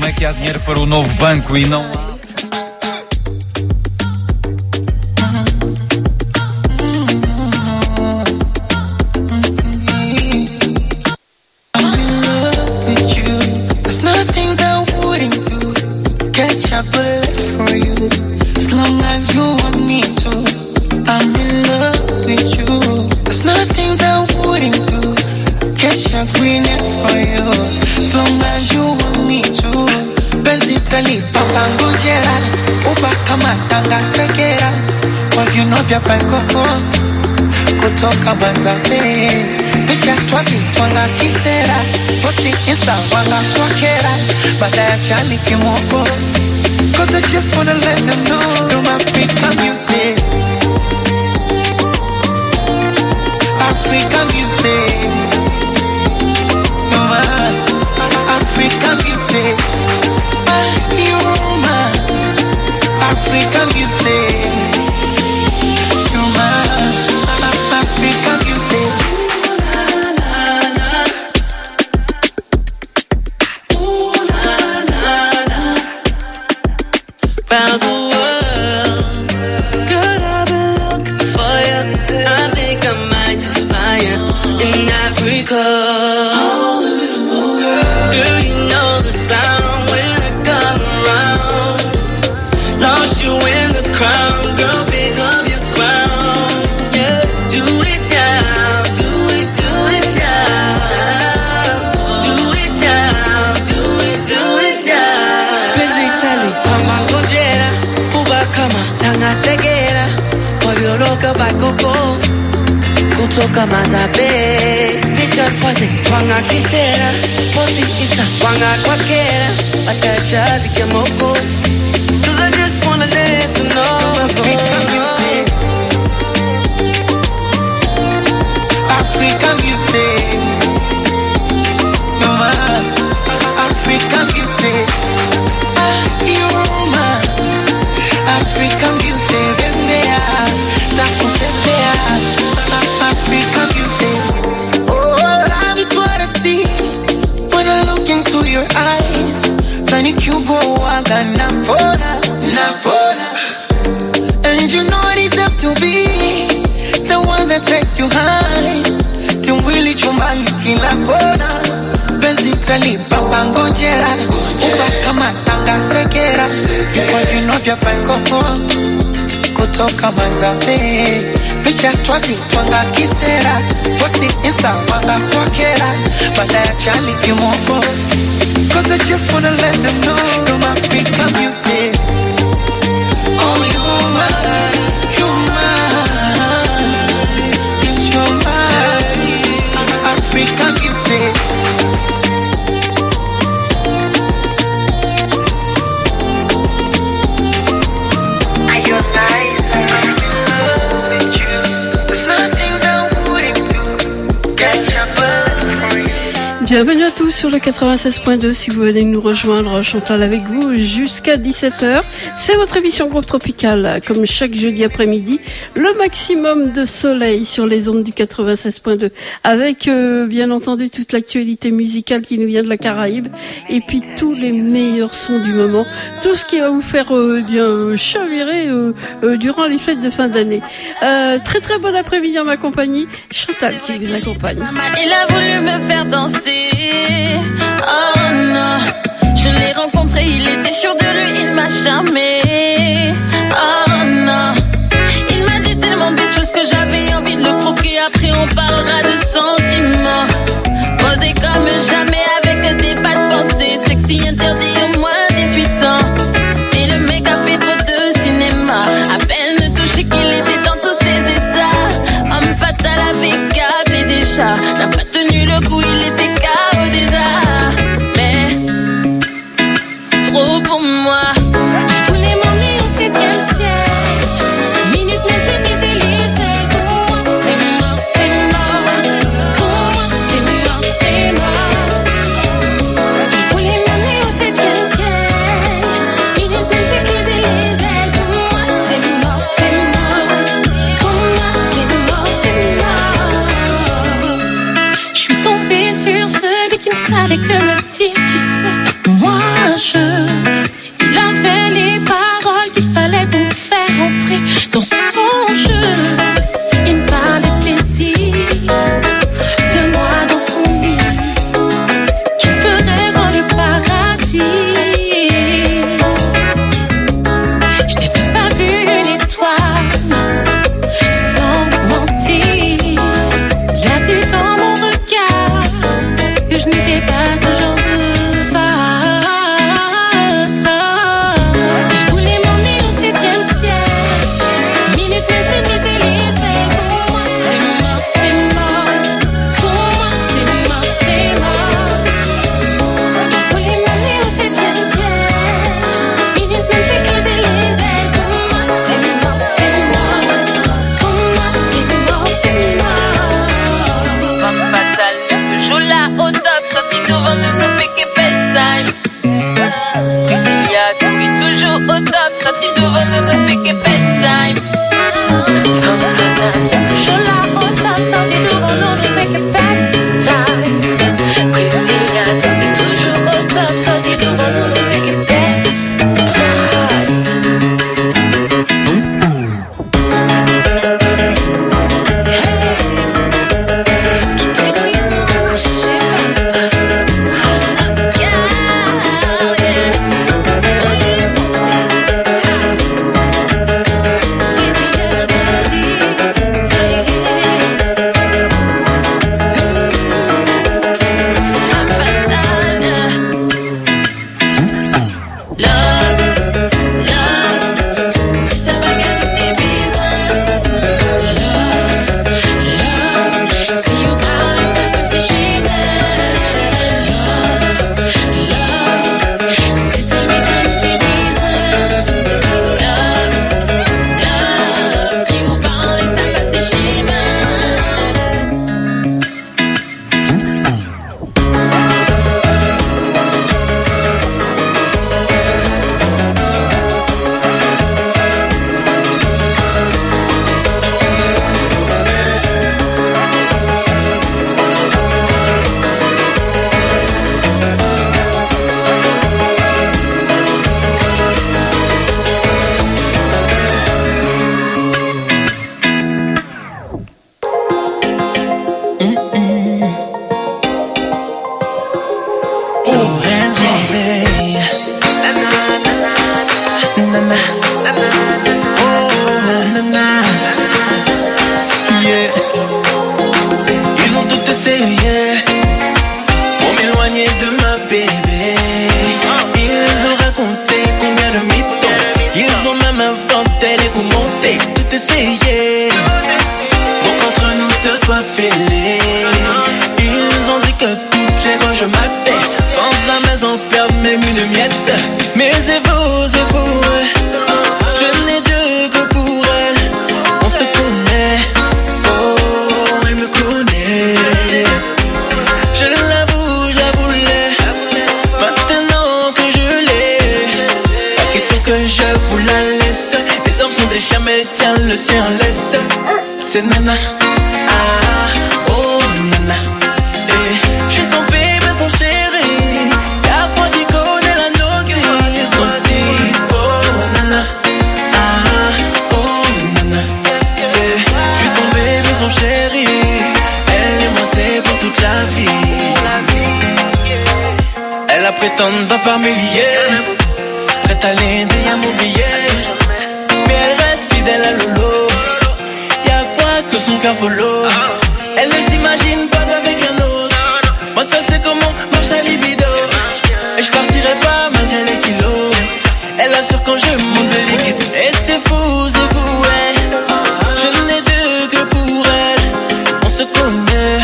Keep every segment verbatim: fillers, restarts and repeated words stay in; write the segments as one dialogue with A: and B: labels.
A: como é que há dinheiro para o novo banco e não...
B: vya paikoko kutoka Manzabe, picha twazi twanga kisera, posti insta wanga kwa kera, baada ya chali kimoko. Cause I just wanna let them know I'm African beauty, African beauty, you're my African beauty, you're my African beauty.
C: Kutoka Mazabe, picha twazi twanga kisera, posti insta wanga kwa kera, atacha vikemoko. Cause I just wanna let them know African beauty,
B: African beauty, you're my African beauty, you're my African beauty, bembea, takupepea, African beauty. Oh, love is what I see when I look into your eyes. Tani kugo waga navona, navona. And you know it is up to be the one that takes you high. Tumwili chumbani kila kona, benzi talipa pangojera, uba kama tanga segera, kwa vino vya paikoko kutoka Manzabe, picha twazi twanga kisera, posti insta wanga kwa kera, baada ya chali kimoko. Cause I just wanna let them know I'm African beauty. Oh, you're mine, you're mine, yes, you're mine, African beauty.
D: Bienvenue à tous sur le quatre-vingt-seize point deux. Si vous venez nous rejoindre, Chantal avec vous jusqu'à dix-sept heures. C'est votre émission Groupe Tropical, comme chaque jeudi après-midi. Le maximum de soleil sur les ondes du quatre-vingt-seize point deux. Avec, euh, bien entendu, toute l'actualité musicale qui nous vient de la Caraïbe. Et puis tous les meilleurs sons du moment. Tout ce qui va vous faire euh, bien euh, chavirer euh, euh, durant les fêtes de fin d'année. Euh, très très bon après-midi en ma compagnie. Chantal qui vous accompagne.
E: Il a voulu me faire danser. Oh non, je l'ai rencontré, il était sûr de lui, il m'a charmé. Oh non, il m'a dit tellement de choses que j'avais envie de le croquer. Après on parlera de sentiments. Posé comme jamais avec des pas de pensée. Sexy interdit au moins dix-huit ans. Et le mec a fait trop de cinéma. À peine touché qu'il était dans tous ses états. Homme fatal avec câble et déjà n'a pas tenu le coup, il était K O déjà. Mais le pique et bedtime. Femme fatale, toujours là au top, sorti devant nous, le pique et bedtime. Priscilla, t'es toujours au top, sorti devant nous, le pique et bedtime.
B: C'est nana, ah, oh nana, eh, je suis son bébé, son chéri. Y'a quoi qui connaît la notice, notice, oh nana, ah, oh nana, eh, je suis son bébé, son chéri. Elle et moi c'est pour toute la vie. Elle a prétendant par milliers, prête à l'aider à m'oublier, mais elle reste fidèle à Lolo. Que son cœur follow. Elle ne s'imagine pas avec un autre. Moi seul sais comment marche sa libido. Et je partirai pas malgré les kilos. Elle assure quand je monte de liquide. Et c'est fou, c'est fou, ouais. Je n'ai Dieu que pour elle. On se connaît.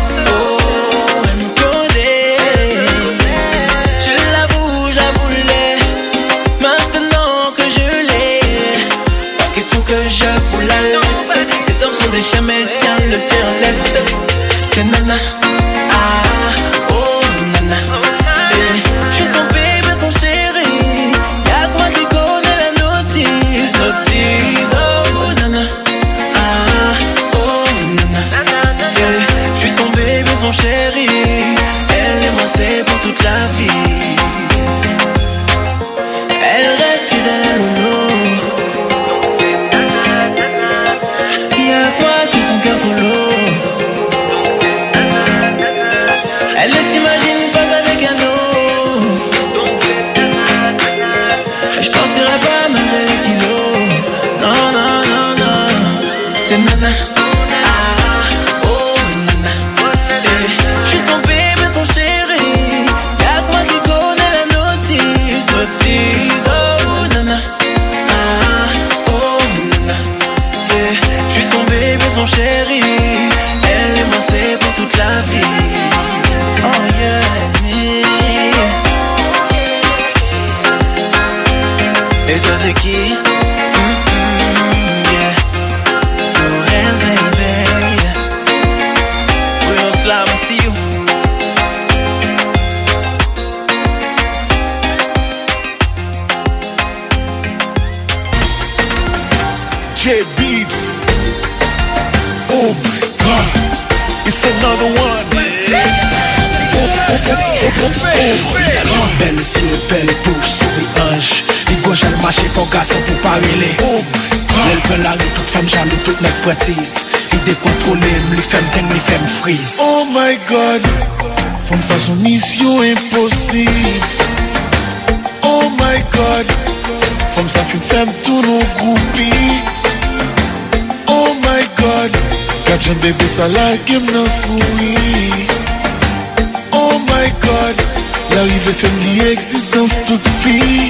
B: Oh, elle me connaît. Je l'avoue, je la voulais. Maintenant que je l'ai, pas question que je vous la laisse. Des jamais tiens le ciel laisse. C'est nana, ah, oh nana, eh, je suis son bébé, son chéri. Y'a que moi qui connais la notice, notice, oh nana, ah, oh nana, eh, je suis son bébé, son chéri. Elle et moi c'est pour toute la vie. Elle reste fidèle à Lolo. Y'a quoi que son cœur follow.
F: another one.
G: Belle sur belle touche, souris ange. Les gauches elles marchent pour garçon pour pas rêler. Elle peut la rue, toute femme jaloux, toute notre prêtise. Il décontrôle, les femmes dingues, les femmes frises.
F: Oh my God, femme ça son mission impossible. Oh my God, femme ça fait femme tout nos groupies. Oh my God, quatre jeunes bébés ça la game dans couille. Oh my God, l'arrivée famille existence toute fille.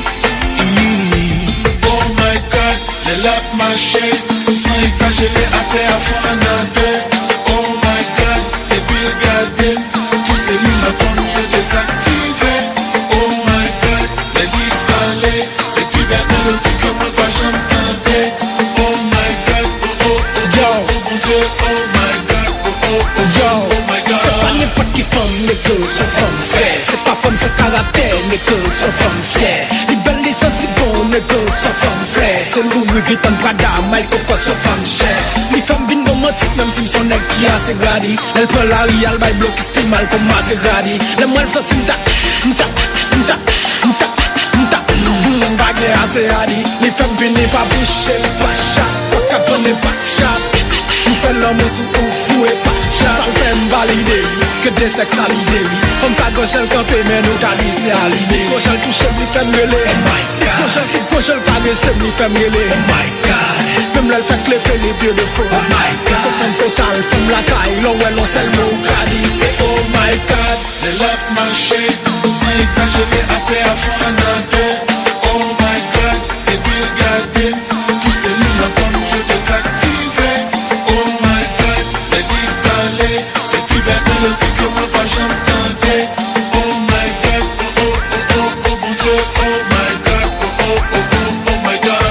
F: Oh my God, les laps marchés, sans exagérer à terre à fond en deux. Oh my God, les billes gardées, tous ces lignes qu'on peut désactiver. Oh my God, les livres parlés, c'est plus bien de l'autre que moi pas j'entendais. Oh my God, oh oh oh, yo, oh mon Dieu, oh my God, oh oh oh, yo, oh my God.
G: C'est pas n'importe qui femme, mais que son femme fait. C'est pas femme, c'est caractère, mais que son femme fière. Les belles, les sentis bons, mais que son femme frère. C'est Louis Vuitton, Prada, Mike Coco, son femme chère. Les femmes viennent romantiques, même si me son nec qui a ses gradis. Elle peut la rial, by bloc, qui spin mal comme Maserati. Les moelles sont une ta, une ta, une ta, une ta, une ta, baguette assez hadi. Les femmes viennent pas boucher, pas chat, pas caponner, pas chat. Nous fait l'homme sous ou fou et pas chat. Ça me fait m'valider, que des sexes à l'idée. Comme ça, gauche elle campé, mais nous t'as dit c'est à l'idée. Gauche elle touche, lui fait m'rêler. Oh my God. Gauche elle gauche elle caresse, lui fait m'rêler. Oh my God. Même là, elle fait cleffer les pieds de faux. Oh my God. Sauf un total, femme la caille, l'on elle on sait le mot gradis. C'est oh my God.
F: Les laps marchés, sans exagérer à terre à fond en deux. Oh my God, les billes gardées, tous ces lignes qu'on peut désactiver. Oh my God, les livres parlés, c'est plus bien de l'autre que moi pas j'entendais. Oh my God, oh oh oh oh, oh mon Dieu, oh my God, oh oh oh oh, oh my God.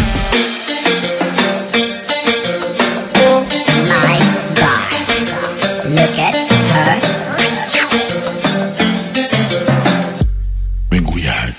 H: Oh my God, look at her.
F: Bengouillade.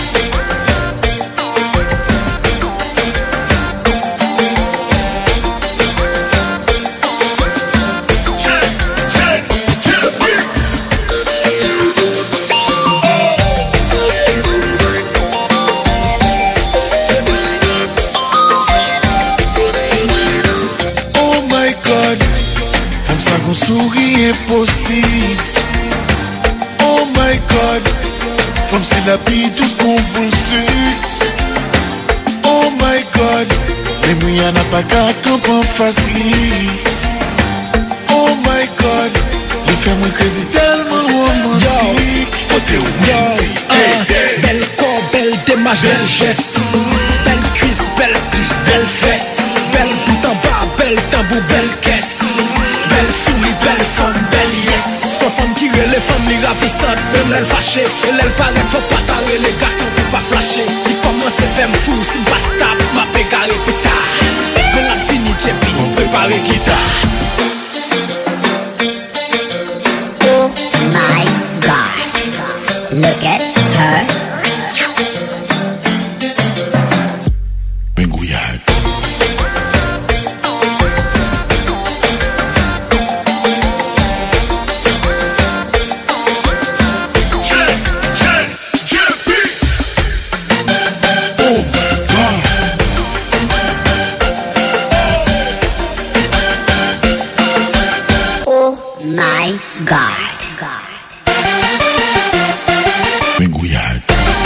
F: Oh my God, femme ça qu'on sourit impossible. Oh my God, femme c'est la vie tout ce qu'on poursuit. Oh my God, les mouillans n'a pas qu'à camper facile. Oh my God, les femmes crazy tellement romantique.
G: Yo, uh, belle corps, belle démarche, belle geste. Belle cuisse, belle, belle fesse. Belle bout en bas, belle tambour, belle caisse. Belle souris, belle femme, belle yes. Son femme qui est les femmes, les ravissantes, même elle fâchée. Et elle paraît, faut pas tarder les garçons pour pas flasher. Il commence à faire fou, si pas stable, m'a pégaré plus tard. Mais la fini, j'ai vite préparé guitare.
H: Oh my God, look at her.
F: Bengouillade.
H: Oh my God.
F: Bengouillade.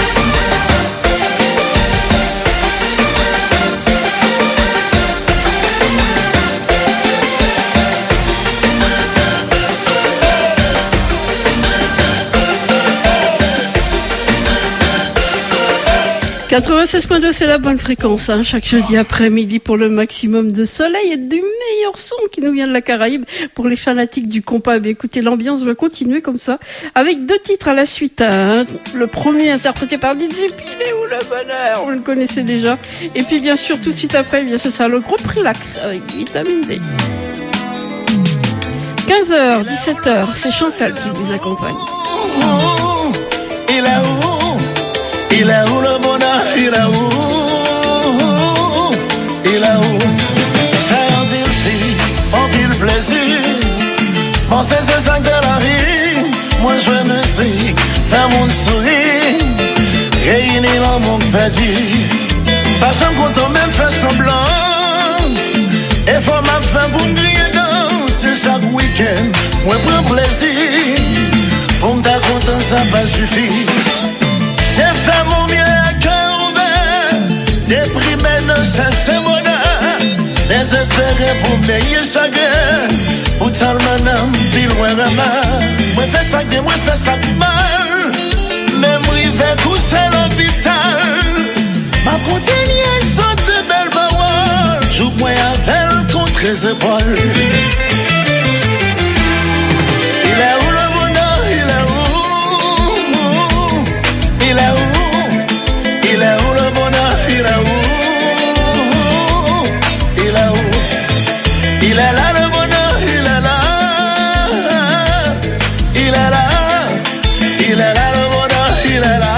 D: quatre-vingt-seize point deux, c'est la bonne fréquence, hein, chaque jeudi après-midi pour le maximum de soleil et du meilleur son qui nous vient de la Caraïbe. Pour les fanatiques du compas, eh écoutez, l'ambiance va continuer comme ça, avec deux titres à la suite. Hein. Le premier interprété par Dizzy Pilé ou le bonheur, on le connaissait déjà. Et puis bien sûr, tout de suite après, eh bien ce sera le groupe Relax avec Vitamine D. quinze heures, dix-sept heures, c'est Chantal qui vous accompagne.
F: Et là-haut, et là-haut le bonheur, et là-haut, et là-haut. Faire un pile fille, un pile plaisir, Danser c'est ça de la vie. Moi je veux musique, faire mon sourire, réunir dans mon petit. Pas jamais content même faire semblant. Et faut m'a faire pour me griller danser chaque week-end. Moi prends plaisir. Pour me ta content ça va suffire. J'ai fait mon mieux à cœur ouvert. Déprimé dans ce bonheur. Désespéré pour m'ayer chagrin. Pour tal madame, pile loin de mal. Moi fais ça que moi fais ça que mal. Même rive coucher à l'hôpital. Ma continuer sans de belles paroles. Joue-moi avec contre les épaules. Il est où le bonheur? Il est où? Il est où? Il est où le bonheur? Il est où? Il est où? Il est là le bonheur, il est là. Il est là. Il est là le bonheur, il est là.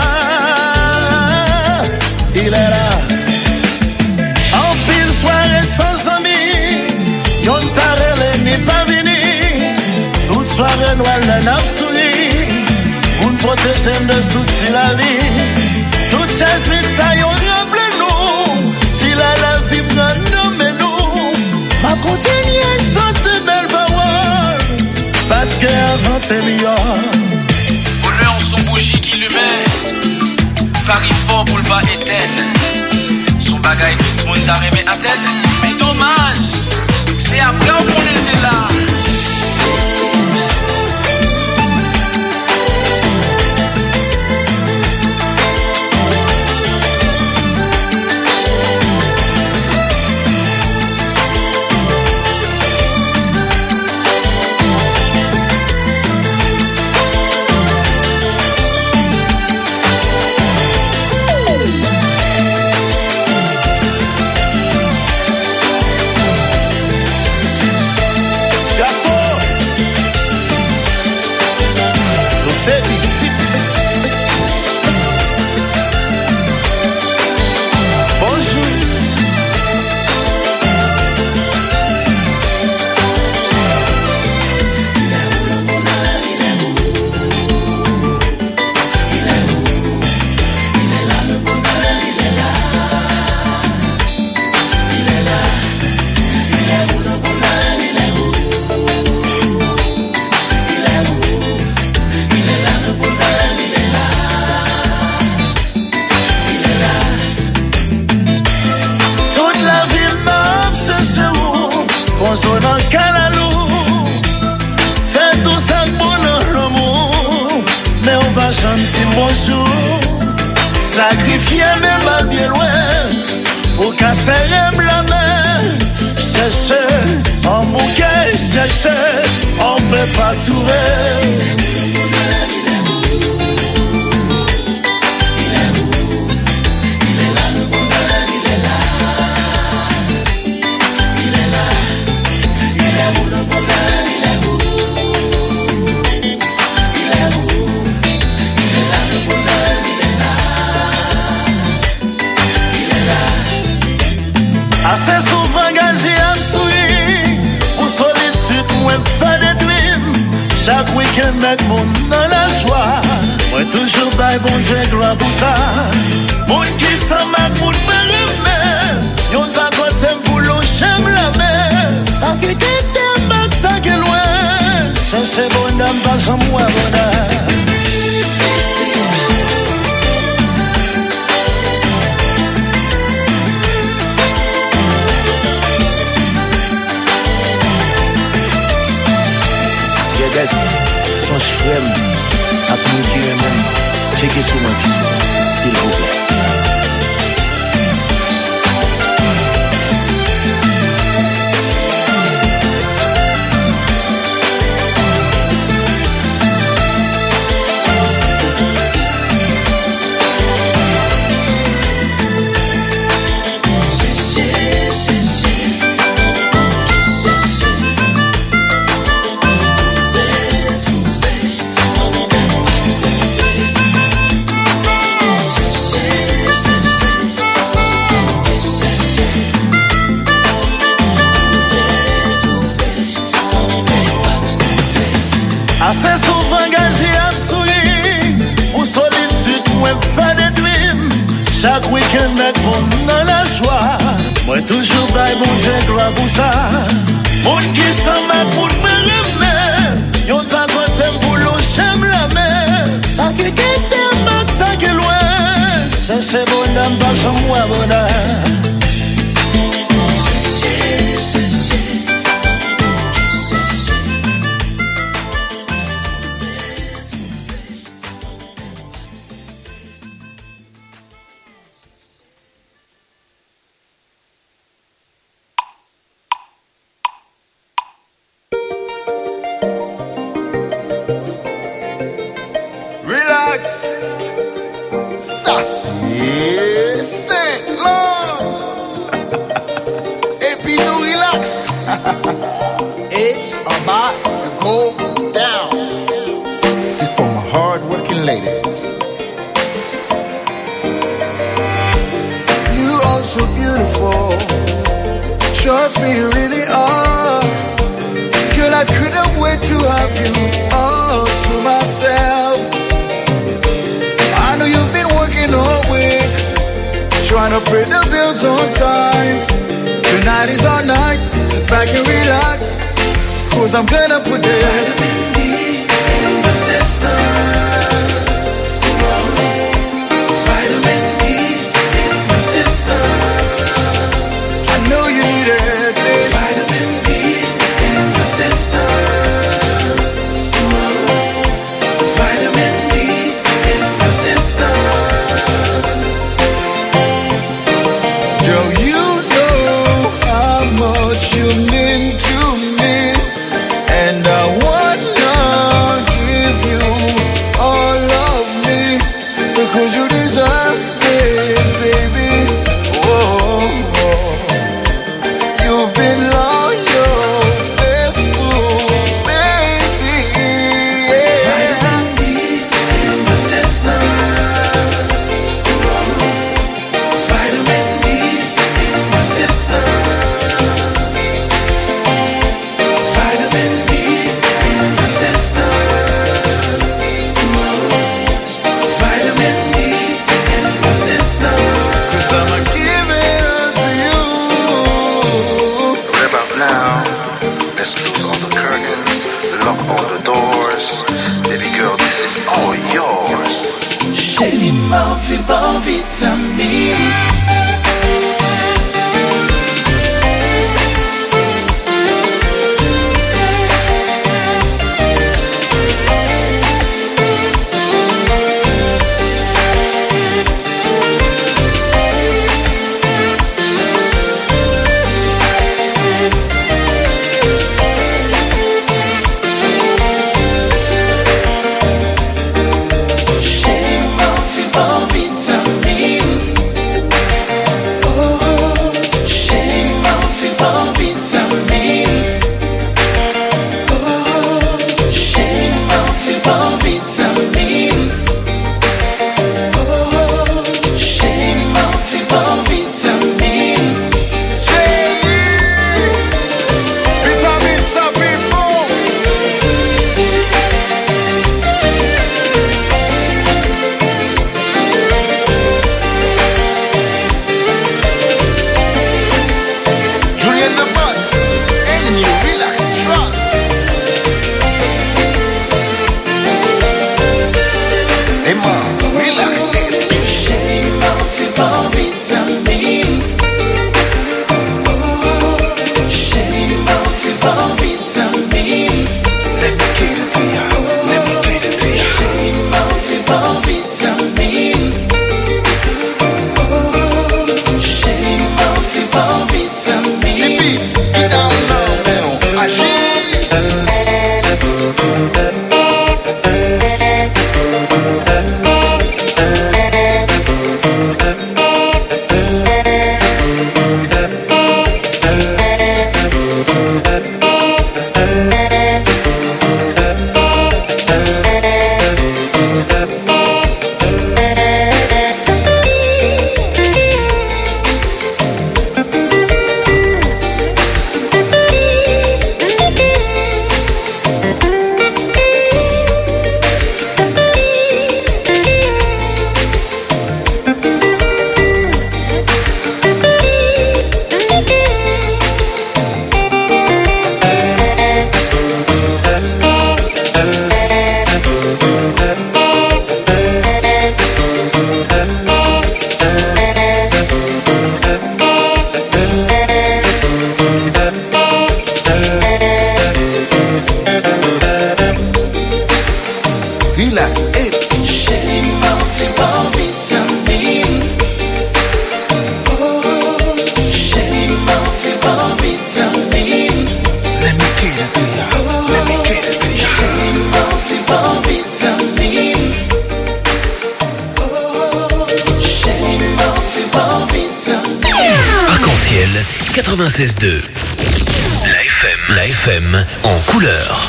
F: Il est là. En pile soirée sans amis, yon parle n'est pas venu. Toute soirée noire la n'a souri. Pour nous protéger de soucis la vie. Toute chaise vite ça yon rappelle nous. Si la la vie prend nous mais nous. Ma continuer sans de belles paroles. Parce que avant c'est meilleur.
I: Bonheur son bougie qui lui met. Paris fort pour le bas éteindre. Son bagage tout le monde t'a remis à tête. Mais dommage, c'est après on était là.
F: Sacrifier même à bien loin pour casser la main. Chercher en bouquet, chercher, on peut pas trouver. Assez souvent gazé à sourire. Pour solitude, moi pas de dream. Chaque week-end, mettre mon dans la joie. Moi toujours bail bon Dieu gloire pour ça. Mon qui s'en m'a pour me remettre. Yon ta côté pour l'eau, j'aime la mer. Ça qui t'aime, ça qui est loin. Cherchez bonne dame, pas j'en moi bonheur.
J: Son frère à nous qui même checker sur ma vie s'il vous plaît.
B: Shit.
F: chaque week-end mettre mon dans la joie. Moi toujours bail bon Dieu gloire pour ça. Mon qui s'en met pour me remettre. Yon pas content pour l'eau j'aime la mer. Ça qui est ça qui est loin. Ça c'est bonhomme pas sans moi bonhomme.
K: It's about to go down. This for my hard-working ladies. You are so beautiful. Trust me, you really are. Girl, I couldn't wait to have you all to myself. I know you've been working all week, trying to pay the bills on time. Tonight is our night, sit back and relax, cause I'm gonna put the vitamin D in the system. Vitamin D in the system. I know you need it, babe. Vitamin D in the system. Vitamin D in the system. Girl, you you mean to me, and I wanna give you all of me, because you deserve it, baby. Whoa, you've been loyal, faithful, baby. Vitamin D in the system. Vitamin D in the system. Envie, envie, vitamine.
L: quatre-vingt-seize deux. La F M, la F M en couleur.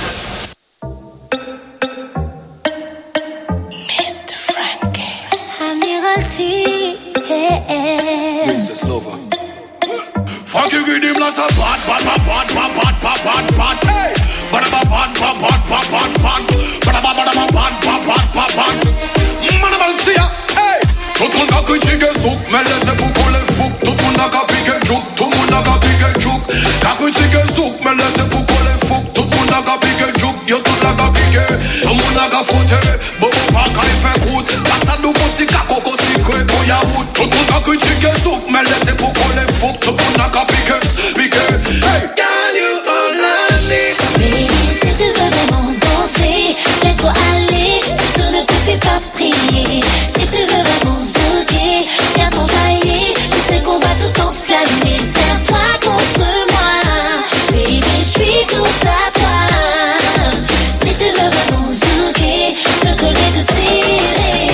E: mister Frankie, Admiralty, hey, hey.
F: Princess Lover. Frankie give him lots of bad, bad, bad, bad, bad, bad, bad, bad, bad. Hey, bad, bad, bad, bad, bad, bad, bad, bad, bad, bad, bad, bad, bad, bad, bad, bad. Admiralty, hey. Tout le monde a critiqué souk, mais laissez pour qu'on les fouque. Tout le monde a piqué jouk, tout le monde a piqué jouk. Qu'a critiqué souk, mais laissez pour qu'on les fouque. Tout le monde a piqué jouk, yo tout la a piqué. Tout le monde a fouté, bobo pas quand il fait croûte. La salle nous aussi qu'a coco si crée qu'on y a route. Tout le monde a critiqué souk, mais laissez pour qu'on les fouque. Tout le monde a piqué, piqué. Hey, can you all I need?
E: Baby, si tu veux vraiment danser, laisse-toi aller. Surtout ne te fais pas prier. Si tu veux vraiment zouker, viens t'enjailler. Je sais qu'on va tout enflammer. Serre-toi contre moi, baby, je suis tout à toi. Si tu veux vraiment zouker, te coller, te serrer.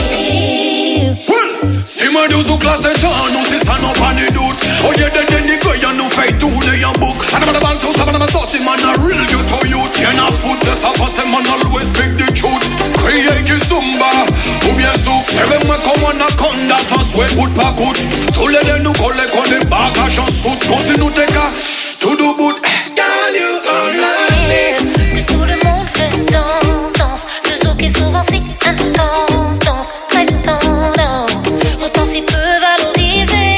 F: Si moi nous ou classe gens, nous c'est ça non pas ni doute. Oh yeah, des des niggas, y'a nous fait tout les en book. And I'm the ball so I'm sorti man a real you to youth. Y'a na foot de ça passe man always speak the truth. Crier qui zumba ou bien souk. C'est moi comme un anaconda, face ouais bout pas coûte. Tous les deux nous collent qu'on est bagages en soute. Qu'on si nous déca, tout du bout. Can you understand?
E: Que tout le monde le danse, danse. Le zouk est souvent si intense, danse très tendance. Autant si peu valorisé.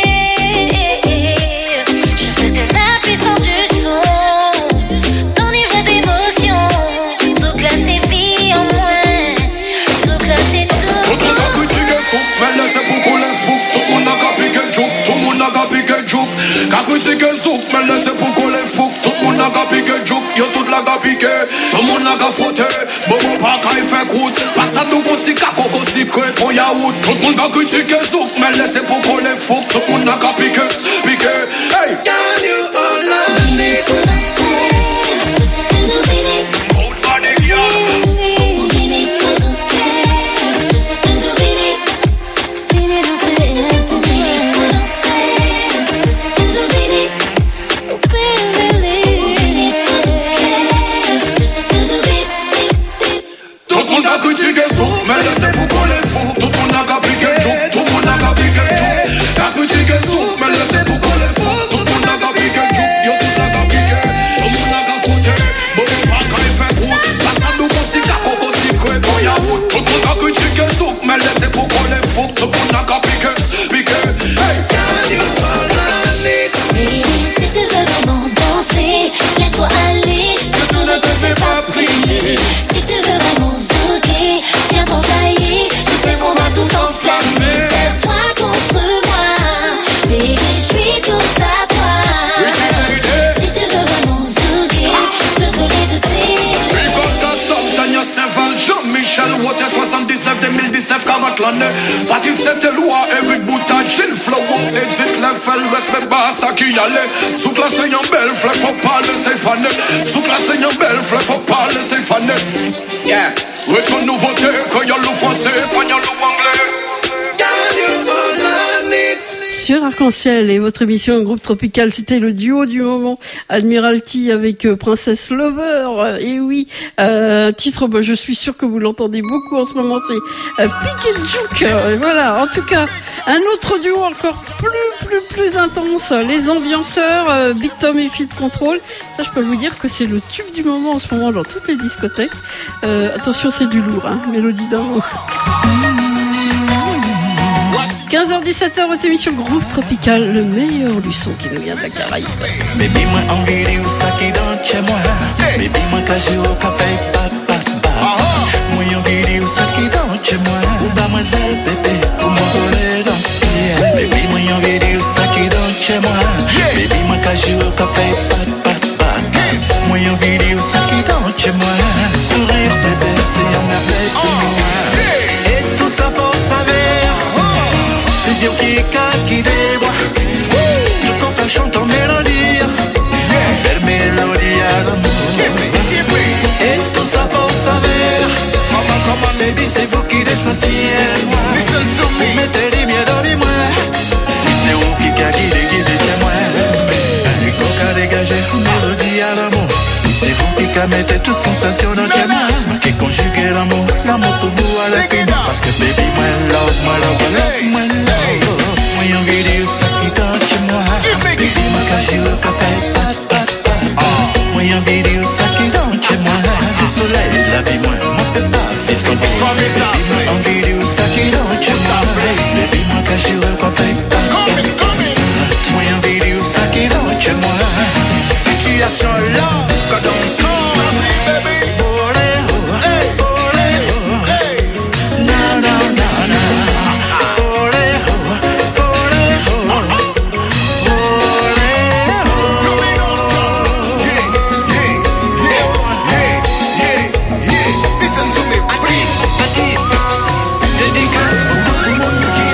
E: Je sais que la puissance du son t'enivre d'émotion. Zouk là c'est vie en moins. Zouk là c'est tout.
F: Tout le monde a critiqué souk, mais laissez pour qu'on les fouque. Tout le monde a piqué jouk, tout le monde a piqué jouk. Qu'a critiqué souk, mais laissez pour qu'on les fouque. Tout le monde a piqué jouk, yo tout la a piqué. Tout le monde a fauté, bobo pas quand il fait croûte. Pas ça nous aussi qu'a coco si crée qu'on y a route. Tout le monde a critiqué souk, mais laissez pour qu'on les fouque. Tout le monde a piqué, piqué. Hey, can you all I need? Cold body girl. Mais laissez pour qu'on les fout. Tout le monde a piqué jouk, tout le monde a piqué jouk. Qu'a critiqué souk, mais laissez pour qu'on les fout. Tout le monde a piqué jouk, yo tout la a piqué. Tout le monde a fouté, bobo pas quand il fait croûte. La salle nous aussi qu'a coco si crée qu'on y a route. Tout le monde a critiqué souk, mais laissez pour qu'on les fout. Tout le monde a piqué, piqué. Hey, can you all I need?
E: Baby, si tu veux vraiment danser, laisse-toi aller. Surtout ne te fais pas prier. Si tu veux vraiment zouker, viens t'enjailler. Je sais qu'on va tout enflammer. Serre-toi contre moi, baby, je suis tout à toi. Si tu veux vraiment zouker, te coller, te serrer.
F: Ricotta, Tania, Saint-Val, Jean-Michel, Water, soixante-dix-neuf, deux mille dix-neuf, quarante l'année. Patrick Saint-Éloi, Eric Bouta, Gilles Flowo, Edith Leffel, respect basse à qui y aller. Sous classe ayant belle, fleur, faut pas laisser faner. Sous classe ayant belle, fleur, faut pas laisser faner. Yeah, retourne nouveauté, quand y'a l'eau français, quand y'a l'eau anglais. Can you all I need?
D: Sur Arc-en-Ciel et votre émission Groupe Tropical, c'était le duo du moment, Admiralty avec euh, Princess Lover. Et oui, euh, titre, bah, je suis sûr que vous l'entendez beaucoup en ce moment, c'est euh, Pick and Juke. Euh, voilà, en tout cas, un autre duo encore plus, plus, plus intense, les ambianceurs, euh, Big Tom et Fit Control. Ça, je peux vous dire que c'est le tube du moment en ce moment dans toutes les discothèques. Euh, attention, c'est du lourd, hein, mélodie d'un mot. quinze heures dix-sept heures, votre émission Groupe Tropical, le meilleur du son qui nous vient de la Caraïbe.
M: Baby, moi envie de ça qui dans chez moi. Baby, moi caché au café, pat, pat, pat. Moi envie de ça qui dans chez moi. Ou mademoiselle, bébé, pour moi voler danser. Baby, moi envie de ça qui dans chez moi. Baby, moi caché au café, pat, pat, pat. Moi envie de ça qui dans chez moi. Sourire, bébé, c'est un merveille pour moi. Et tout ça pour savoir. C'est yeux qui caquent, qui déboient. Tout en ta chantant mélodie. Belle mélodie à l'amour. Et tout ça pour savoir. Maman, comment baby, c'est vous qui l'essentiel. Listen to me. Mettez les miens dans les mains. C'est vous qui caquent, qui guidez chez moi. qu'à mettre toute sensation dans tes mains. Qui conjuguer l'amour, l'amour pour vous à la fin. Parce que baby, moi love, moi love, love, moi love. Moi y'en vidéo ça qui dans chez moi. Baby, moi caché le café, pat, pat, pat. Moi y'en vidéo ça qui dans chez moi. C'est soleil, la vie, moi, moi peut pas faire sans vous. Baby, moi y'en vidéo ça qui dans chez moi. Baby, moi caché le café, pat, pat, pat. Moi y'en vidéo ça qui dans chez moi. Situation là, quand on come, baby, voler, hey, voler, hey, na na na na, voler, voler, voler, yeah, yeah, yeah, yeah, yeah. Listen to me, please. Dédicace pour tout le monde qui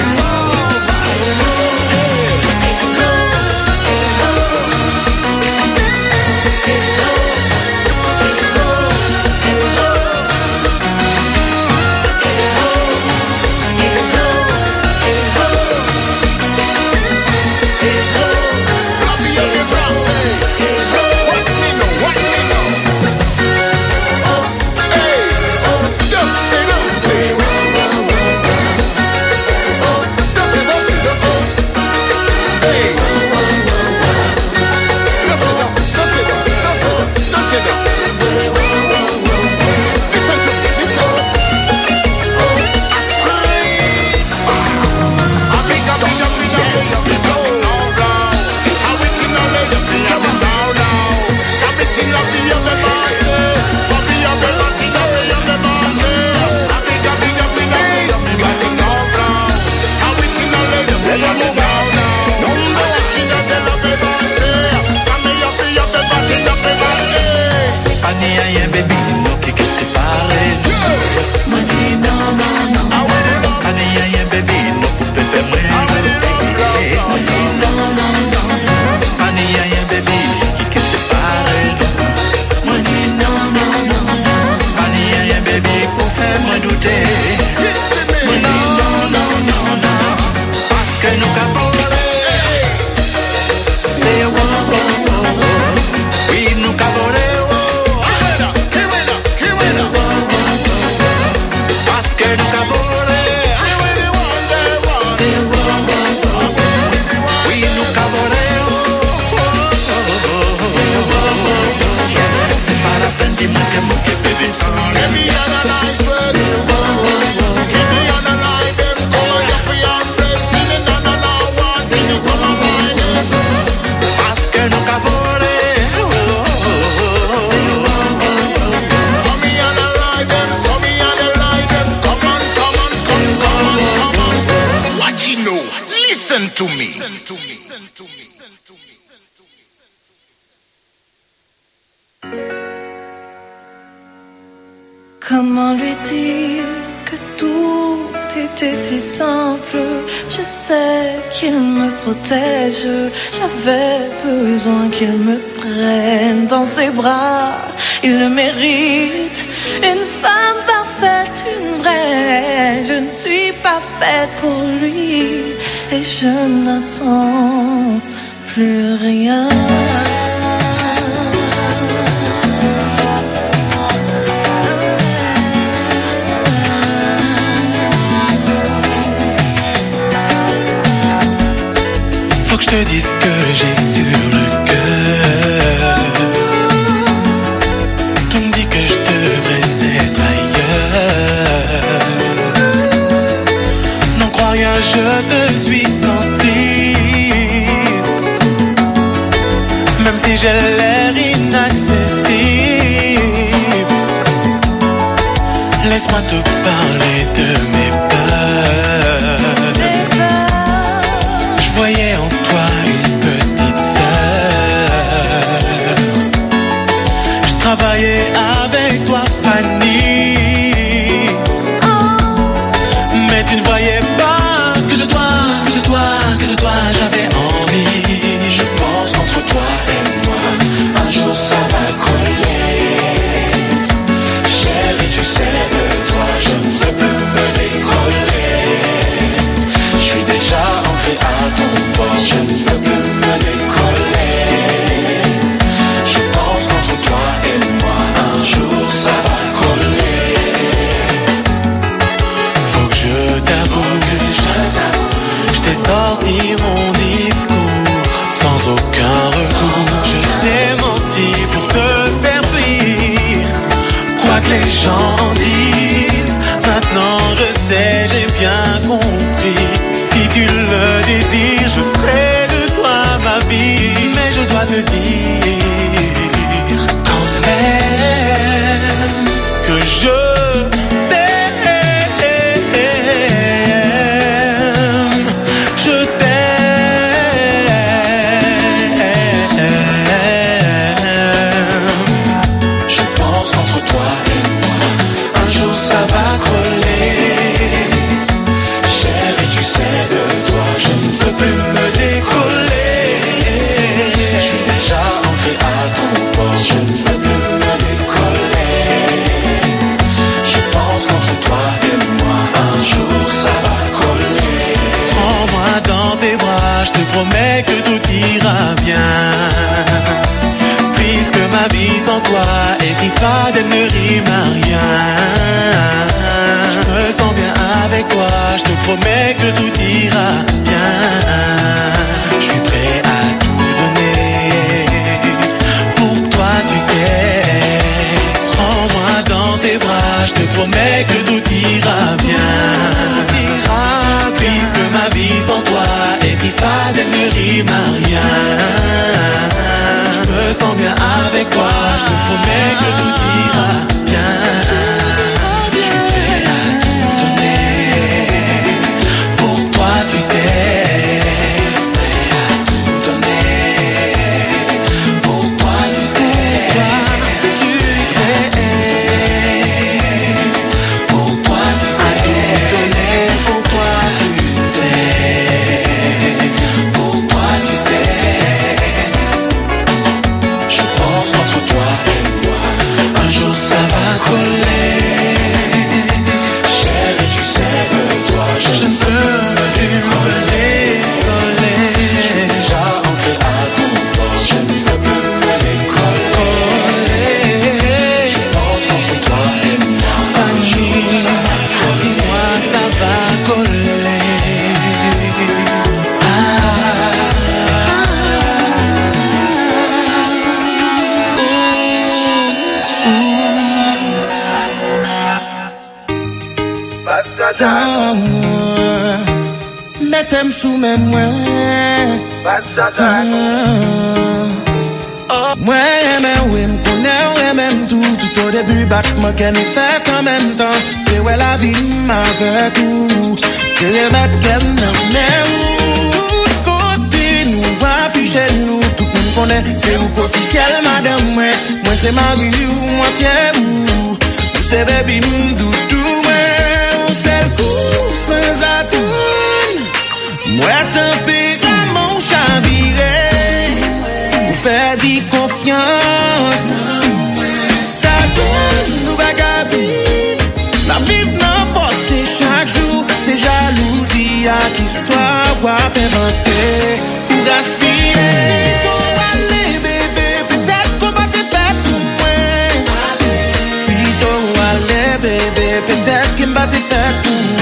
M: to me.
N: Comment lui dire que tout était si simple? Je sais qu'il me protège. J'avais besoin qu'il me prenne dans ses bras. Il le mérite. Une femme parfaite, une vraie. Je ne suis pas faite pour lui. Et je n'attends plus rien.
O: Faut que je te dise que j'ai sur le cœur. Tout me dit que je devrais être ailleurs. N'en crois rien, je te suis sensible. Même si j'ai l'air inaccessible. Laisse-moi te parler de mes peurs. Je voyais en toi une petite sœur. Je travaillais avec toi, Fanny. Mais tu ne voyais pas que de toi, que de toi, que de toi j'avais envie. Je pense qu'entre toi et moi, un jour ça va coller. Chérie, tu sais de toi, je ne veux plus me décoller. sorti mon discours sans aucun recours. Je t'ai menti pour te faire fuir, quoi que les gens disent. Maintenant je sais, j'ai bien compris. Si tu le désires, je ferai de toi ma vie. Mais je dois te dire quand même que je promets que tout ira bien, puisque ma vie sans toi est si fade, elle ne rime à rien. Je me sens bien avec toi, je te promets que tout ira bien. Je suis prêt à tout donner pour toi, tu sais. Prends-moi dans tes bras, je te promets que tout ira bien, puisque ma vie sans toi est si fade, elle ne rime à rien. Je me sens bien avec toi, je te promets que tout ira bien. Je suis prêt à tout donner pour toi, tu sais. Prêt à tout donner pour toi, tu sais. Tu sais. Pour toi, tu sais. Tout donner pour toi, tu sais. Pour toi, tu sais. Je pense entre toi et moi, un jour ça va coller. Chérie, tu sais de toi, je ne peux me décoller. Je suis déjà ancré à ton bord, je ne peux plus me décoller. Je pense entre toi et moi, un jour ça va coller. Dis-moi que ça va coller.
B: Mettez-moi sous mes mains. Moi, mais oui, me connais, ouais, même tout. Tout au début, battement qu'elle nous fait en même temps. Que ouais, la vie m'avait tout. Que le battre qu'elle n'en où. Côté nous, afficher nous. Tout le monde connaît, c'est où qu'officiel, madame. Moi, moi c'est Marie ou moitié ou. C'est baby m'doudou, moi. On sait le coup sans attendre. Moi, tant pis, comme mon chaviré. On perdit confiance. Ça donne nous bagaille. La vie n'a forcé chaque jour. C'est jalousie à qu'histoire ou à inventer ou gaspiller. Plutôt aller, bébé, peut-être qu'on va te faire pour moi. Plutôt aller, bébé, peut-être qu'on va te faire pour moi.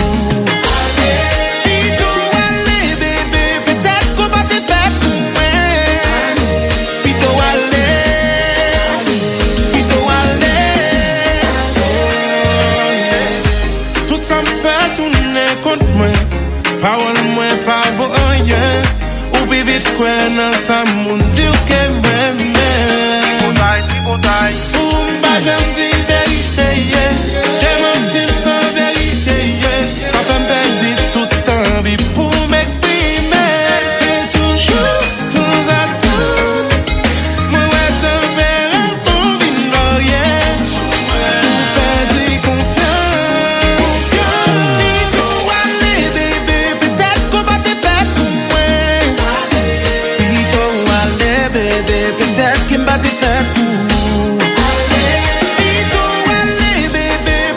B: Parole moins pas beau rien. Ou plus vite quoi dans sa monde dire que même. Bataille, bataille. Ou m'ba j'aime dire vérité. J'aime mentir sans vérité. Ça fait perdre toute envie pour m'exprimer. C'est toujours sans attendre. Moi ouais t'en verrai bon vin rien. Ou perdre confiance. Plutôt aller bébé, peut-être qu'on va te faire pour moi. Plutôt aller bébé, peut-être qu'on va te faire pour moi. Plutôt aller bébé,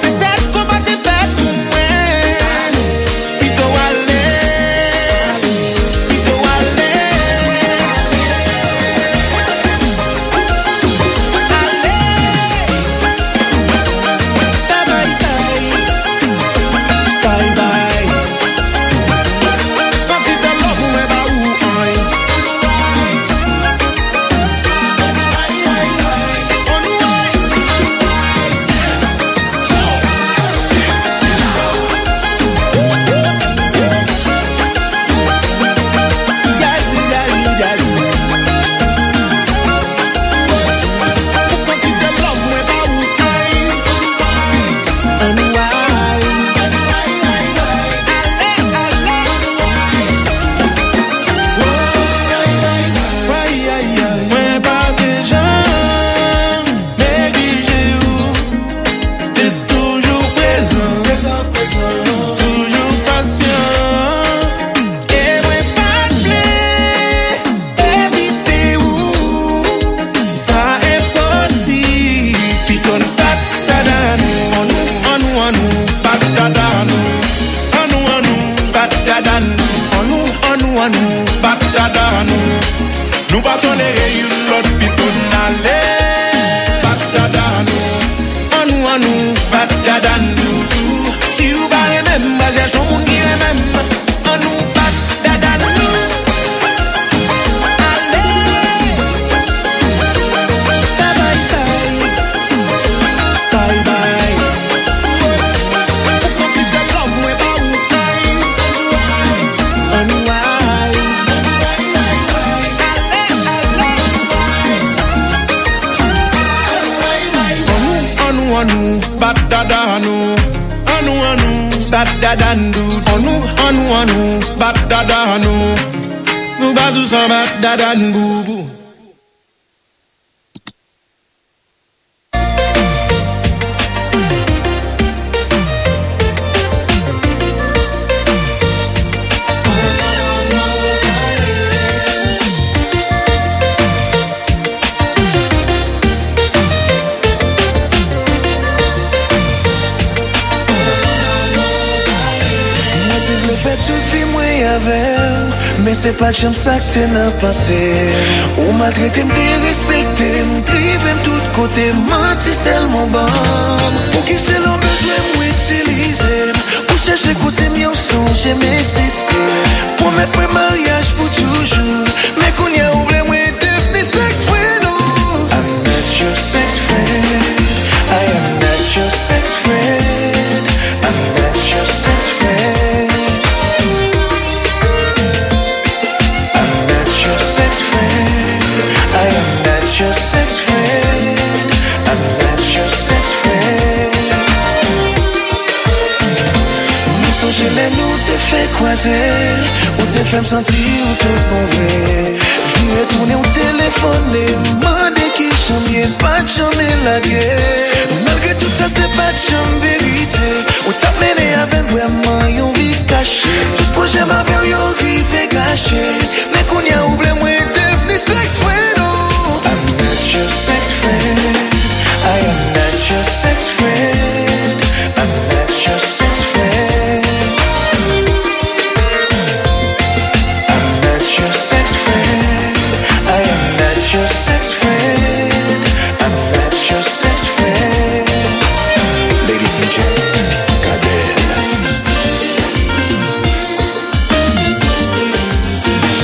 P: anou, bat dada anou. Nous pas tolérer une l'autre piton n'allez. Bat dada anou, anou anou, bat dada anou. Si vous parlez même, bah j'ai son monde qui est même. Anou, bat dada anou. Bat dada anou, anou anou, bat dada anou, anou anou anou, bat dada anou, nous basons sans bat dada anou.
K: Mais c'est pas j'aime ça que t'es n'a passé. Ou maltraité, m'te respecté, m'trive tout côté, menti seulement bon. Pour qui c'est l'homme besoin m'utiliser. Pour chercher côté mieux son, j'aime exister. Pour mettre un mariage pour toujours. Mais qu'on y a oublié, moi devenir sex friend. I'm not your sex friend. I am not your sex friend. I'm not your sex friend. I am not your sex friend. I'm not your sex friend. Nous sommes les nous t'es fait croiser. Ou t'es fait me sentir ou tout mauvais. Viens tourner au téléphone et demander qui jamais pas de jamais la guerre. Malgré tout ça c'est pas de jamais vérité. Ou t'as mené avec vraiment yon vie cachée. Tout projet m'avait yon rive gâché. Mais qu'on y a oublié moi devenir sex friend. I'm not your sex friend. I am not your sex friend. I'm not your sex friend. I'm not your sex friend. I am not your sex friend. I'm not your sex friend. Ladies and gents, Gadel.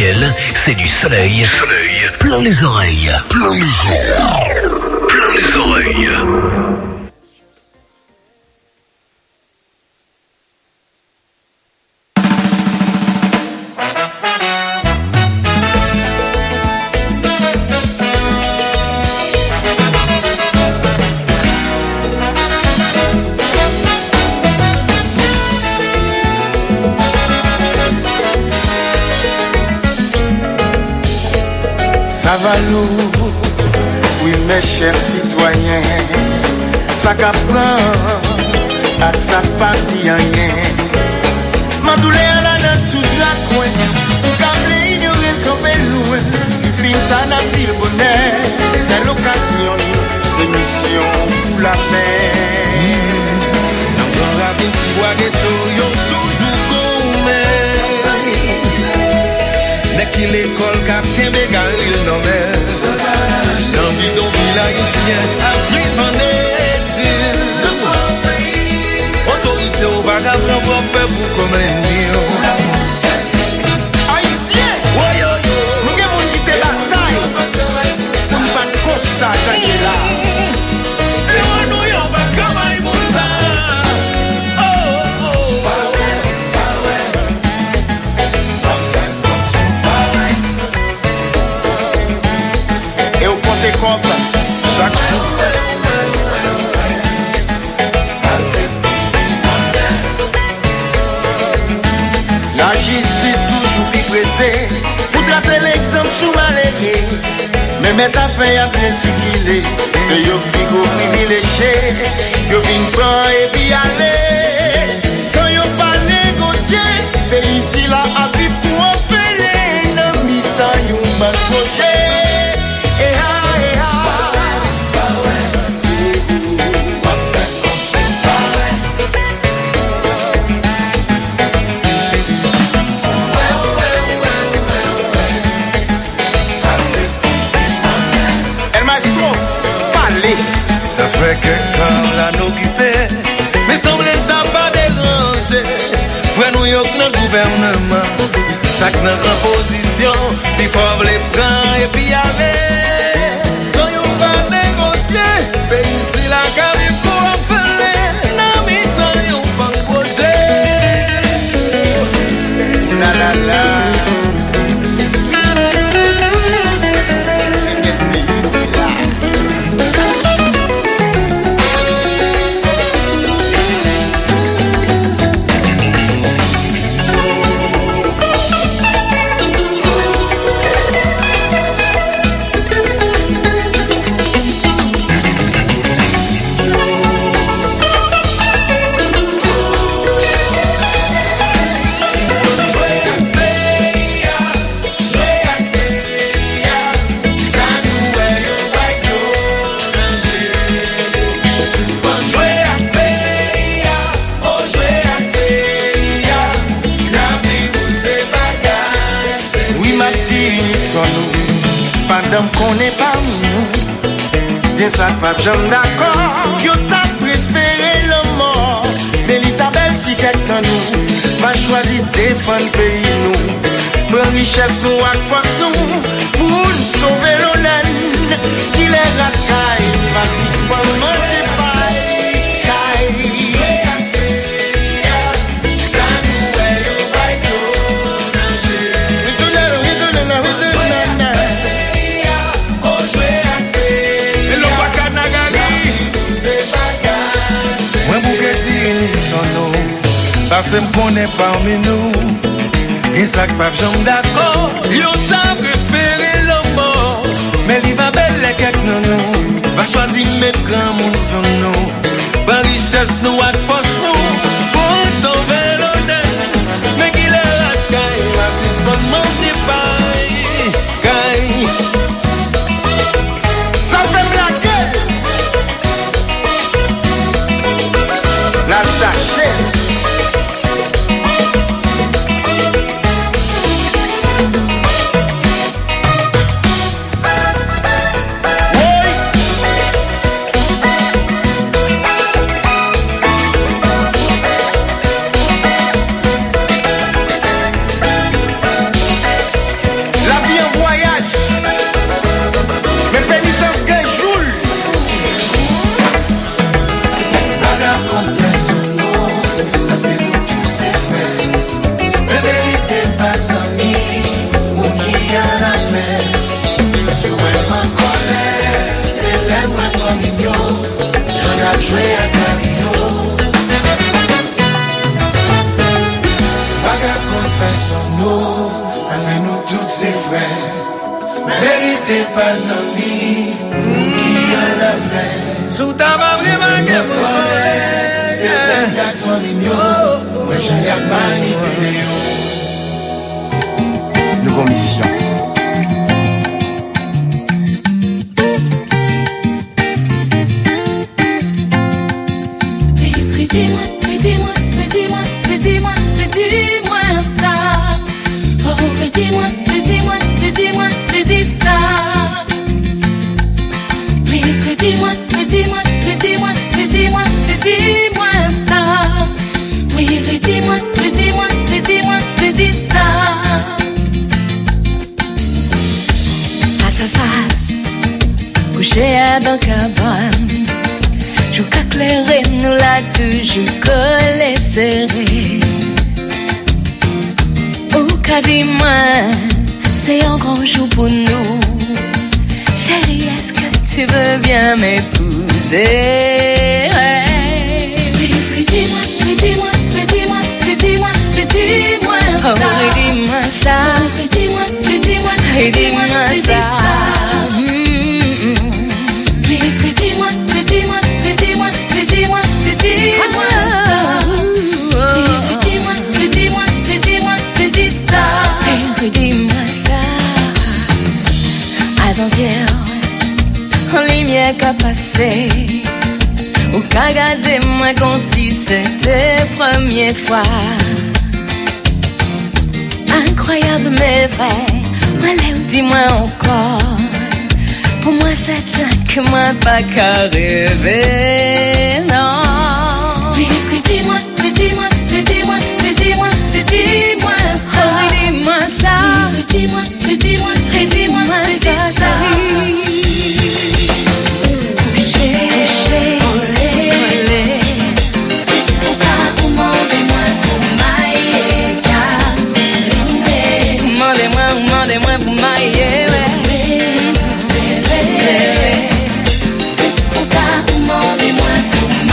L: ciel, c'est du soleil. Soleil. Plein les oreilles. Plein les oreilles. Plein les oreilles.
K: Savalou, oui mes chers citoyens, ça qu'apprend, à ça parti rien. M'endoulé à la nature tout la coin, pour qu'à ignorer le campé loin, il finit à natil bonheur, c'est l'occasion, c'est mission pour la paix. Dans la vie qui boit des tours, toujours gourmet. Qui l'école qu'a fait bégal il nommait dans bidon haïtien Afrique en exil autorité au vagabond pour peuple comme ennemi haïtien yo yo nous gen moun qui te la taille pour pas comme ça j'en là et nous yo pas travail pour ça chaque jour la justice toujours plus pressée pour tracer l'exemple sous malheureux. Mais mettre à faire à bien sigilé, c'est yo qui go privilégié, yo vin prend et puis aller, sans yo pas négocier, fait ici là à vivre pour en faire dans mi-temps yo mal projet. Ça fait quelque temps là nous occupés, mais semble ça pas déranger. Frère nous yok dans gouvernement, ça que dans position, il faut les prendre et puis aller. Sans yo pas négocier, pays ici la carrière pour faire, n'a mis tant yo pas projet. La la la. Pendant qu'on n'est pas nous, des sacs pas j'aime d'accord. Yo t'a préféré le mort, mais l'ita belle si quelqu'un nous va choisir défendre pays nous. Pour richesse nous à force nous, pour nous sauver l'honneur, qui les racaille, va suspendre manger paille. Parce qu'on est parmi nous, et ça que pas j'aime d'accord. Yo t'a préféré le mort, mais il va belle les quelques nous. Va choisir mettre grand monde sur nous. Par richesse nous à force nous, pour sauver l'honneur. Mais qu'il est la caille, la suspend manger paille. Caille, ça fait blaguer. La chercher.
B: nous, c'est nous tous ces frères. Vérité pas amis, qui en a fait. Sous ta barbe, ma gueule, c'est vingt-quatre familles, moi j'ai à manipuler.
J: Nouvelle mission.
N: Dis-moi, dis-moi, dis-moi, dis-moi, dis-moi ça. Oh, dis-moi, dis-moi, dis-moi, dis ça. Please, dis-moi, dis-moi, dis-moi, dis-moi, dis-moi ça. Oui, dis-moi, dis-moi, dis-moi, dis ça. Face à face, couché à dans cabane. Jou ka clairé, nous l'a toujours collé serré. Ou ka di moi, c'est un grand jour pour nous. Chérie, est-ce que tu veux bien m'épouser? Please, dis-moi, dis-moi, dis-moi, dis-moi, dis-moi ça. Oh, dis-moi ça. Dis-moi, dis-moi, dis-moi, dis-moi ça. Please, dis-moi, dis-moi. Dis-moi, dis-moi, dis-moi ça. Dis-moi, dis-moi, dis-moi, dis ça. Dis-moi ça. Attention, en lumière qu'a passé. Ou qu'a gardé moi comme si c'était première fois. Incroyable mais vrai. Moi dis-moi encore. Pour moi c'est là que moi pas qu'à rêver, non. Please, dis-moi, dis-moi, dis-moi, dis-moi, dis-moi ça. Oh, dis-moi ça. Dis-moi, dis-moi, dis-moi, dis-moi ça, chérie. Couché, couché, olé, olé. C'est pour ça, demandez-moi pour m'ailler, car demandez-moi, demandez-moi pour m'ailler, ouais. C'est pour ça, demandez-moi pour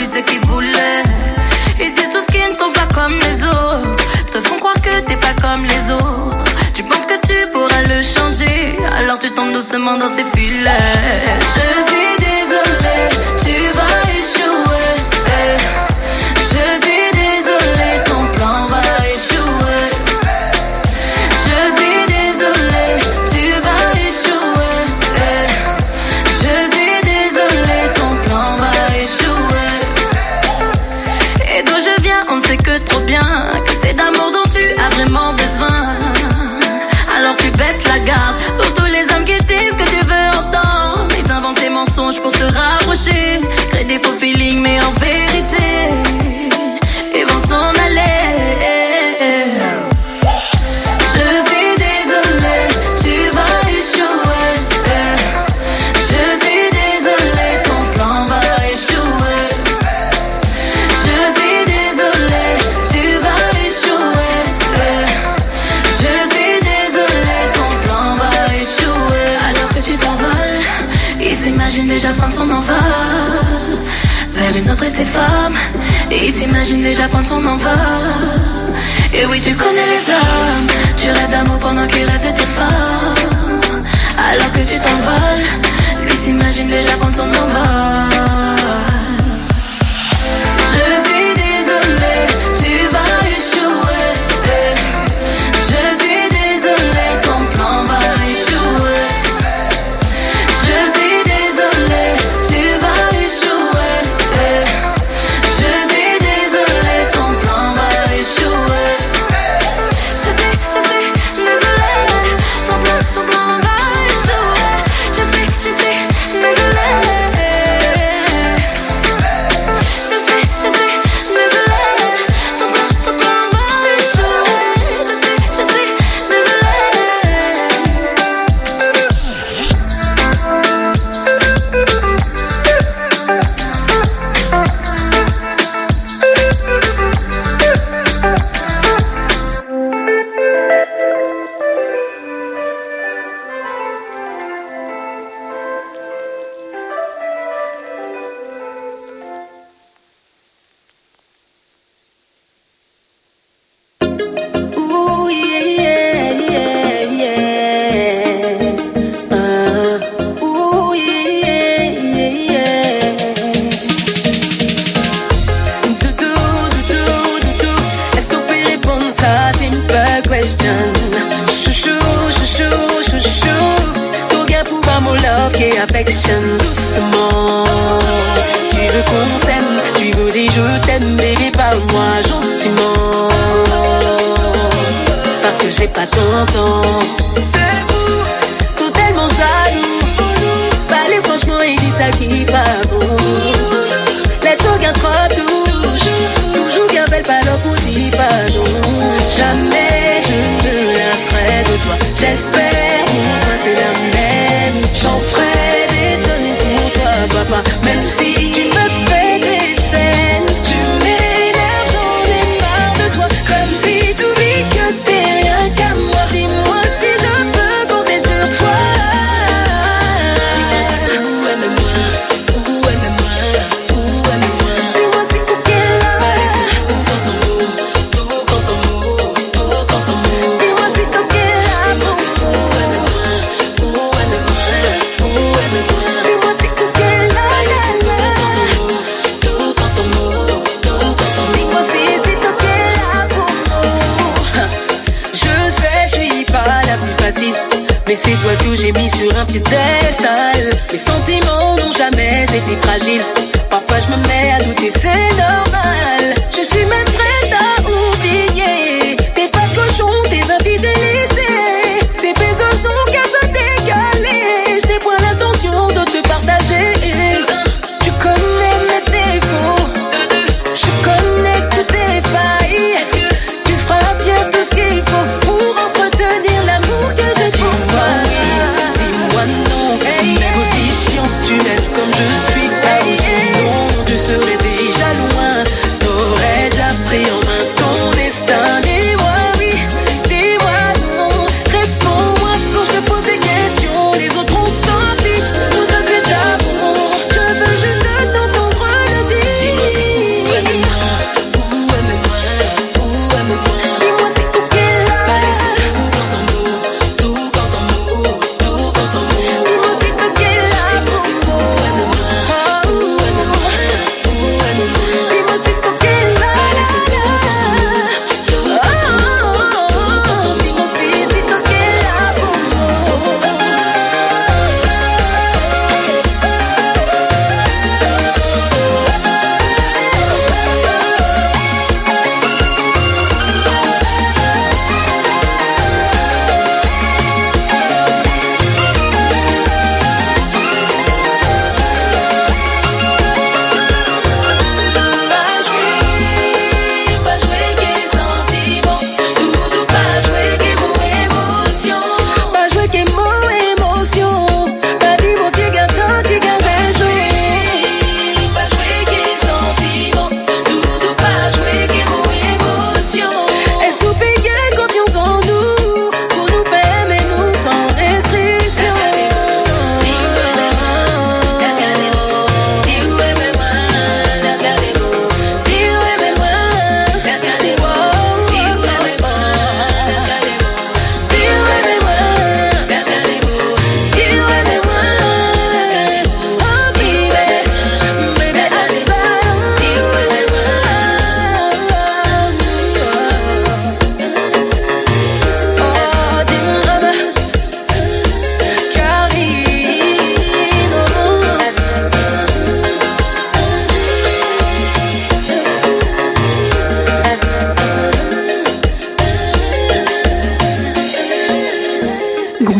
N: ce qu'ils voulaient. Ils disent tous qu'ils ne sont pas comme les autres, te font croire que t'es pas comme les autres. Tu penses que tu pourras le changer, alors tu tombes doucement dans ses filets. Je suis désolée, tu vas échouer. eh. Je suis désolée, ton plan va échouer. Je suis désolée, tu vas échouer. eh. Je suis désolée, ton plan va échouer. Et d'où je viens, on ne sait que trop bien que c'est d'amour dont tu as vraiment besoin. Alors tu baisses la garde pour tous les hommes qui disent que tu veux entendre. Ils inventent des mensonges pour se rapprocher, créent des faux feelings mais en vérité ils vont s'en aller. Je suis désolée, tu vas échouer. Je suis désolée, ton plan va échouer. Je suis désolée, tu vas échouer. Je suis désolée, ton plan va échouer. Alors que tu t'envoles, il s'imagine déjà prendre son envol vers une autre et ses femmes. Il s'imagine déjà prendre son envol. Et oui, tu connais les hommes, tu rêves d'amour pendant qu'il rêve de tes femmes. Alors que tu t'envoles, lui s'imagine déjà prendre son envol. Je suis désolée, tu vas échouer. Je suis désolée, ton plan va échouer. Je suis désolée, tu vas échouer. Je suis désolée, ton plan va échouer. Je sais, je sais, désolée, ton plan, ton plan va échouer. Je sais, je sais, désolée. Je sais, je sais, désolée, ton plan, ton plan va échouer. Je sais, je sais, Ooh, yeah, yeah, yeah, yeah. Uh, ooh, yeah, yeah, yeah. Doudou, doudou, doudou, est-ce qu'on peut répondre ça? Simple question. Chouchou, chouchou, chouchou, tout gars pour pas mon love qui est affection. Doucement, tu veux qu'on s'aime, tu veux des je t'aime, baby, parle-moi gentiment. Parce que j'ai pas ton temps. C'est vous, tout tellement jaloux. Parlez franchement et dis ça qui pas bon. Les tout gains trop touche. Toujours qu'un bel ballon pour dire pardon. Jamais je ne me lasserai de toi. J'espère pour toi c'est la même. J'en ferai des tonnes pour toi papa. Même si tu me fais des scènes, tu m'énerves, j'en ai marre de toi. Comme si tu oublies que t'es rien qu'à moi. Dis-moi si je peux compter sur toi. Dis-moi où aime-moi, où aime-moi, où aime-moi. Dis-moi si tu es là. Allez, tout quand ton mot, tout quand ton mot, tout quand ton mot. Dis-moi si tu es là. Dis-moi si où aime-moi, où aime-moi, où aime-moi. Dis-moi si tu es là. Allez, tout quand ton mot, tout quand ton mot. Dis-moi si si tu es là pour moi. Je sais, je suis pas la plus facile, mais c'est toi que j'ai mis sur un piédestal. Mes sentiments n'ont jamais été fragiles. Parfois je me mets à douter, c'est normal. Je suis même prête à oublier tes pas cochons, tes infidélités, tes baisers n'ont qu'à se décaler. Je n'ai point l'intention de te partager. Tu connais mes défauts, je connais toutes tes failles. Tu feras bien tout ce qu'il faut pour entretenir l'amour que j'ai pour toi. Dis-moi non, même aussi chiant, tu m'aimes comme je suis. Pas aussi non, je serais déjà loin. T'aurais déjà pris en main ton destin. Dis-moi oui, dis-moi non. Réponds-moi quand je te pose des questions. Les autres on s'en fiche, tout de c'est déjà bon. Je veux juste t'entendre le dire. Dis-moi si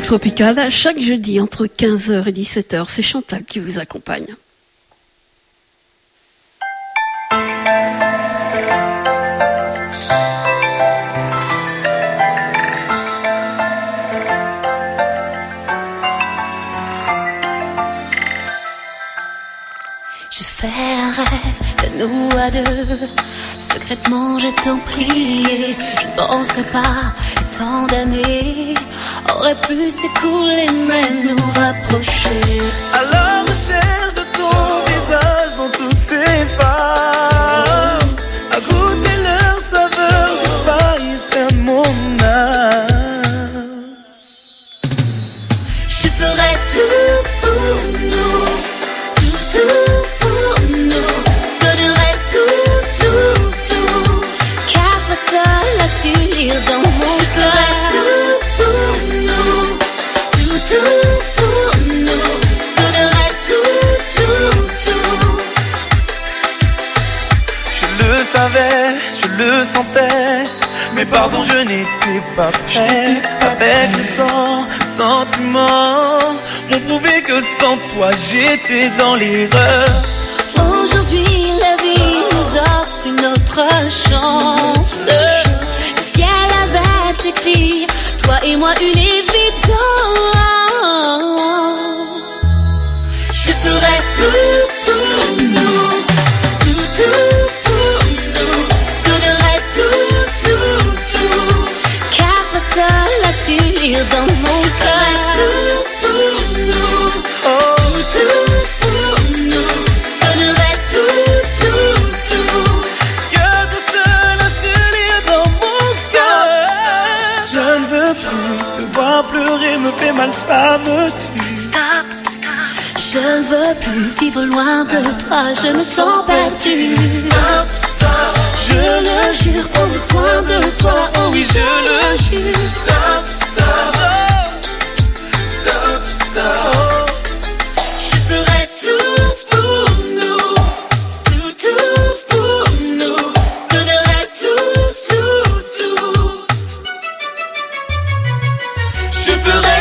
D: Tropical, chaque jeudi entre quinze heures et dix-sept heures, c'est Chantal qui vous accompagne.
N: J'ai fait un rêve de nous à deux, secrètement je t'en priais. Je ne pensais pas que tant d'années auraient pu s'écouler mais nous rapprocher.
Q: À la recherche de ton visage dans toutes ces femmes, à goûter leur saveur, j'ai failli perdre mon âme.
N: Je ferai tout pour nous, tout, tout. Dans mon je ferai tout pour nous, tout, tout pour nous, donnerai tout, tout, tout.
Q: Je le savais, je le sentais, mais pardon, je n'étais pas prêt. Avec le temps, sentiments m'ont prouvé que sans toi, j'étais dans l'erreur.
N: Aujourd'hui, la vie nous offre une autre chance. Le ciel avait écrit, toi et moi une évidence. Je ferai tout pour nous, tout, tout pour nous, donnerai tout, tout, tout, car toi seul a su lire dans mon cœur. Tout pour nous, oh, tout pour nous, donnerai tout, tout, tout,
Q: car toi seul a su lire dans mon cœur. Je ne veux plus te voir pleurer, me fait mal, ça me tue.
N: Stop, stop. Je ne veux plus vivre loin de toi, je me sens perdue.
Q: Stop, stop.
N: Je le jure, prends soin de toi, oh oui je le jure.
Q: Stop, stop. Stop, stop.
N: Je ferai tout pour nous, tout, tout pour nous, donnerai tout, tout, tout. Je ferai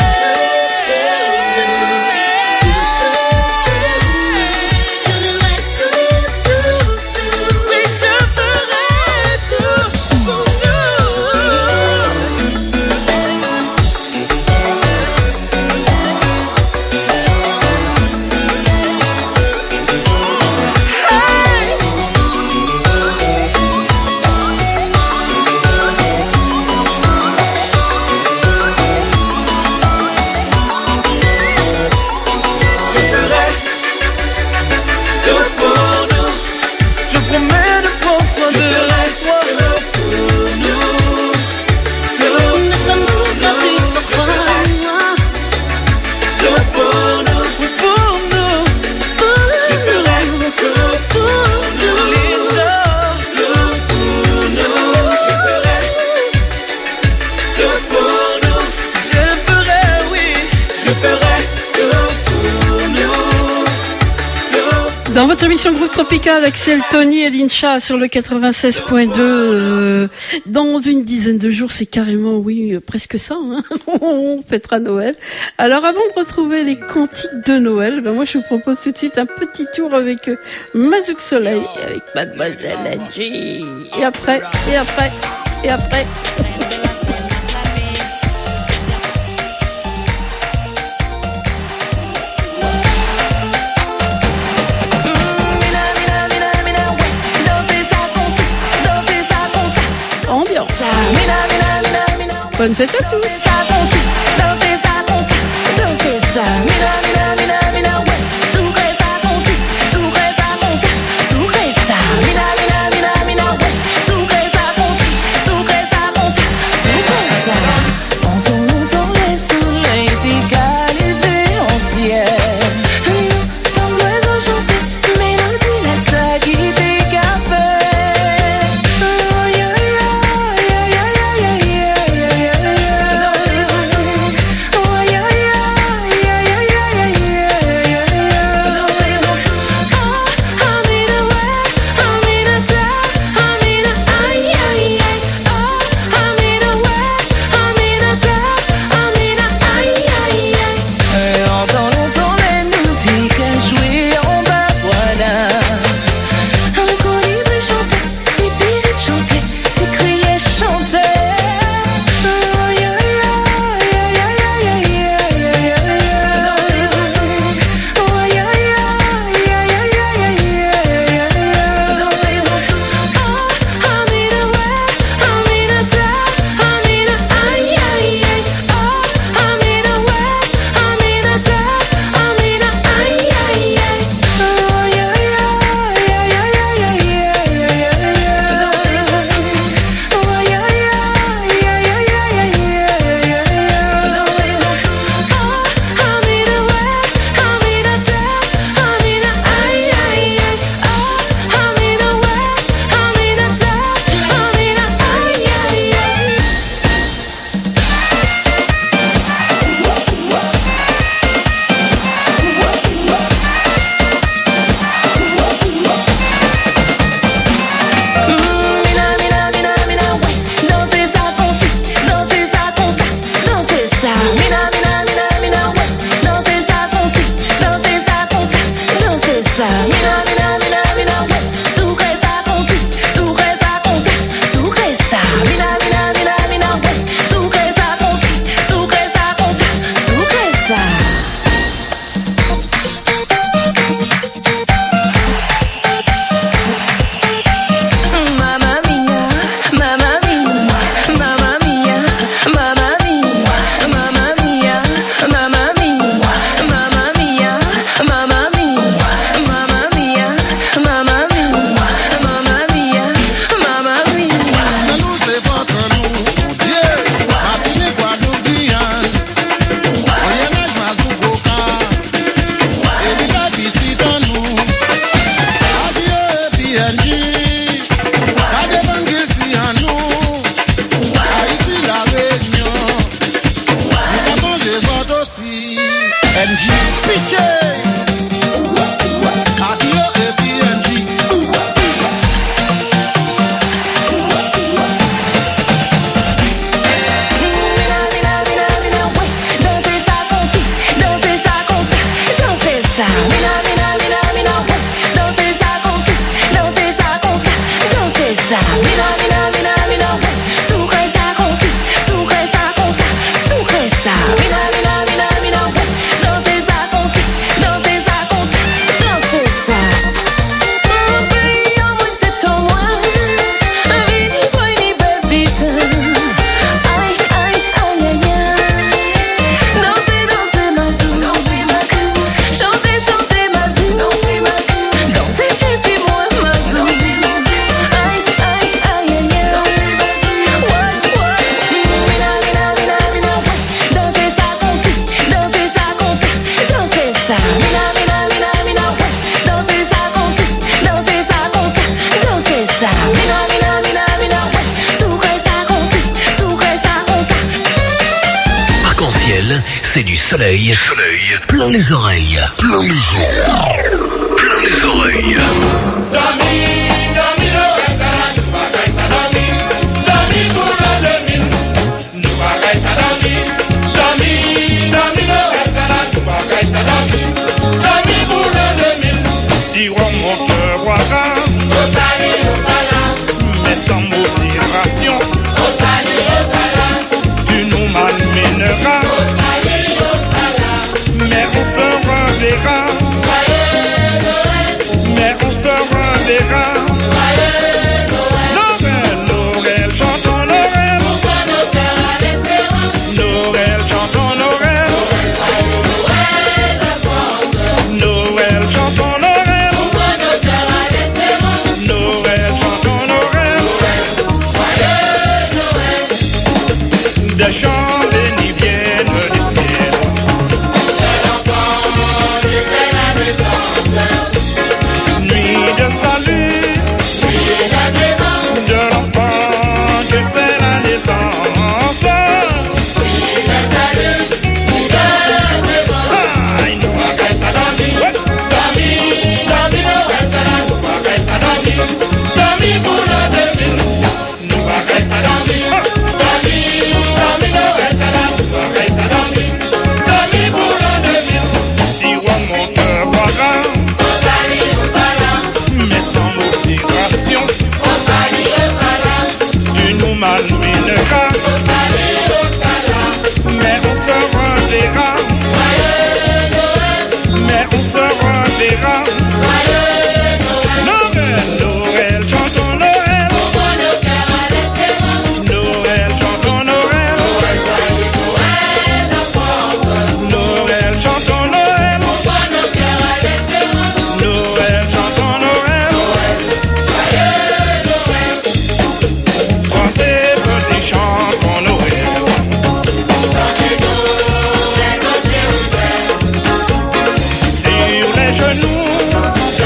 D: Dans votre émission Groupe Tropical, Axel, Tony et Lincha sur le quatre-vingt-seize point deux, euh, dans une dizaine de jours, c'est carrément, oui, euh, presque ça, hein. On fêtera Noël. Alors avant de retrouver les cantiques de Noël, ben moi je vous propose tout de suite un petit tour avec euh, Mazouk Soleil, avec Mademoiselle Angie. Et après, et après, et après... Ambiance. Bonne fête à tous.
N: Yeah, yeah, yeah, yeah, yeah, yeah. ça, mina, mina, mina, mina, danser ça comme ça, danser ça comme ça, danser ça, mina, mina, mina, mina, sucrer ça comme ça, sucrer ça comme ça, sucrer ça, mina, mina, mina, mina, danser ça comme ça, danser ça comme ça, danser ça. Mon pays, en moi c'est ton moi, vini, vini, bébite. Aïe, aïe, aïe, aïe, aïe. Danser, danser ma zou, chanter, chanter ma zou, danser, pipi, moi ma zou. Aïe, aïe, aïe, aïe, aïe. Ouais, ouais. Mina, mina, mina, mina, danser ça comme ça, danser ça comme ça, danser ça. Mina, mina, mina, mina, danser ça comme ça, danser ça comme ça, danser ça. Mina, mina, mina, mina, sucrer ça comme ça, sucrer ça comme ça.
L: Arc-en-ciel, c'est du soleil. Soleil. Plein les oreilles. Plein les oreilles. Plein les oreilles.
P: Tirons mon cœur au ras, mais sans modération. Tu nous malmèneras, mais on se reverra. Mais on se reverra. Noël, Noël, chantons Noël. Noël, chantons Noël. Noël, chantons Noël. Noël, chantons Noël. Des chants bénis viennent du ciel. Nuit de salut, de l'enfant que c'est la naissance. Aïe, nous bagaille ça dans vie. Dami, dami, Noël, nous bagaille ça dans vie. Dami pour le demi, nous bagaille ça dans vie. Dami, dami, Noël, nous bagaille ça dans vie. Dami pour le demi. Tirons mon cœur boira, mais sans modération. Tu nous malmèneras, mais on se reverra. Mais on se reverra. Noël, Noël, chantons Noël. Noël, chantons Noël. Noël, chantons Noël. Noël, chantons Noël. Trois et petits chantons Noël. Sur les genoux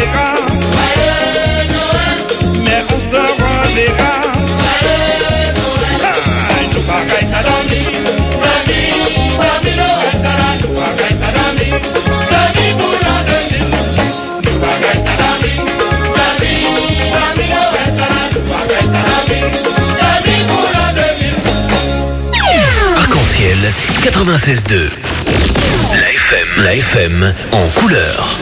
P: verra. Mais on se reverra. Nous bagaille ça dans vie. Famille, famille Noël, nous bagaille ça dans vie. Famille pour l'an deux mille. Nous bagaille ça dans vie. Famille, famille Noël, nous bagaille ça dans vie. Famille pour l'an deux mille.
L: Arc-en-ciel quatre-vingt-seize deux. La F M, la F M en couleur.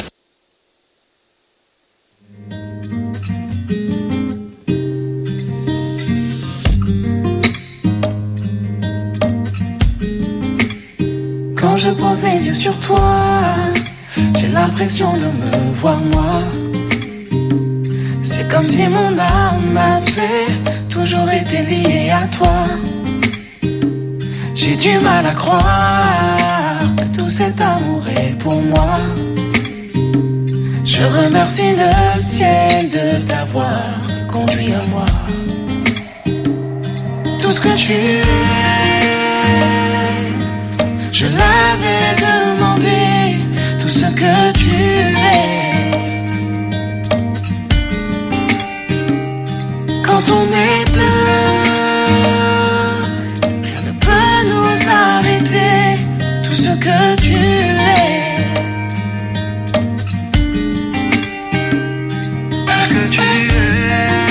N: Quand je pose les yeux sur toi, j'ai l'impression de me voir moi. C'est comme si mon âme avait toujours été liée à toi. J'ai du mal à croire que tout cet amour est pour moi. Je remercie le ciel de t'avoir conduit à moi. Tout ce que tu es, je l'avais demandé, tout ce que tu es. Quand on est deux, rien ne peut nous arrêter, tout ce que tu es. Tout ce que tu es.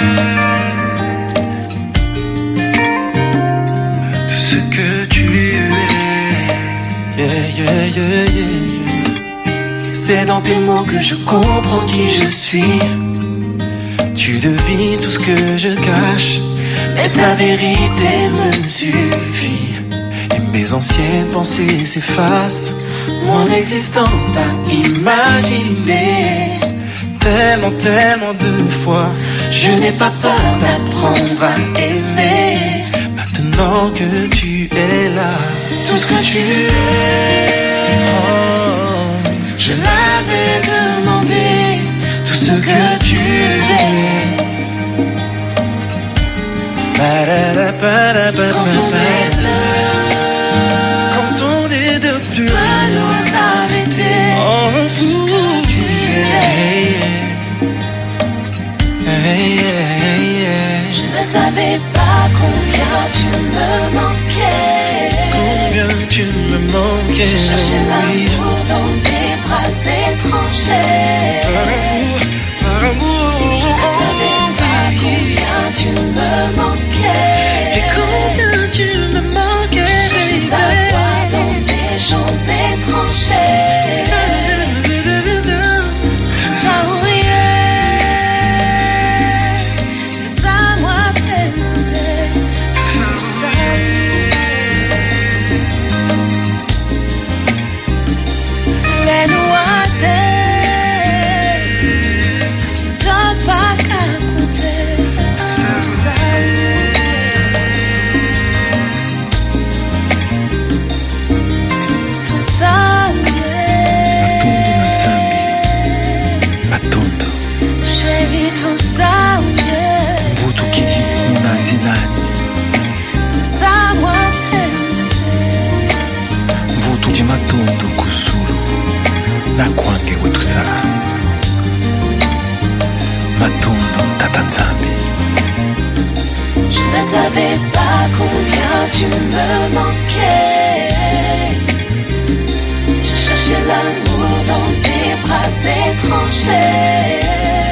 N: Tout ce que tu es. Yeah, yeah, yeah, yeah. C'est dans tes mots que je comprends qui je suis. Tu devines tout ce que je cache, mais ta vérité me suffit. Et mes anciennes pensées s'effacent. Mon existence t'a imaginé tellement, tellement de fois. Je n'ai pas peur d'apprendre à aimer. Maintenant que tu es là, tout ce que tu es, oh, je l'avais demandé, tout ce que tu es. Quand on est deux, quand on est deux, plus rien ne nous arrêter, oh, tout ce que tu es. Hey, hey, hey. Je ne savais pas combien tu me manquais. Combien tu me manquais. Je cherchais l'amour dans tes bras étrangers. Par amour, par amour. Je ne savais pas combien tu me manquais. Et combien tu me manquais. Je cherchais ta voix dans des champs étrangers. Ça, ça oui. C'est ça moi t'aimer. Tout ça. Les noirs t'as pas qu'à compter. Tout ça. Tout ça.
R: Matondo
N: Chérie, tout ça, yeah.
R: Mvuto kidi unanzi nani.
N: C'est ça, moi t'aime.
R: Mvuto di matondo kusulu na kwange wetu saa. Matondo tata nzambi.
N: Je ne savais pas combien tu me manquais. Je cherchais l'amour dans tes bras étrangers.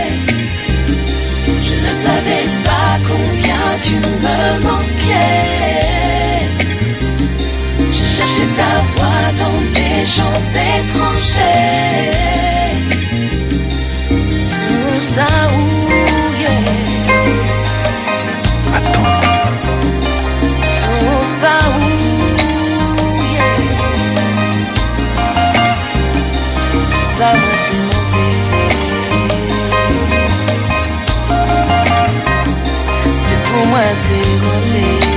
N: Je ne savais pas combien tu me manquais. Je cherchais ta voix dans des champs étrangers. Tout ça, ouh, yeah.
R: Attends.
N: Tout ça, ouh, yeah. C'est ça, moi, t'es monté. C'est pour moi, t'es monté.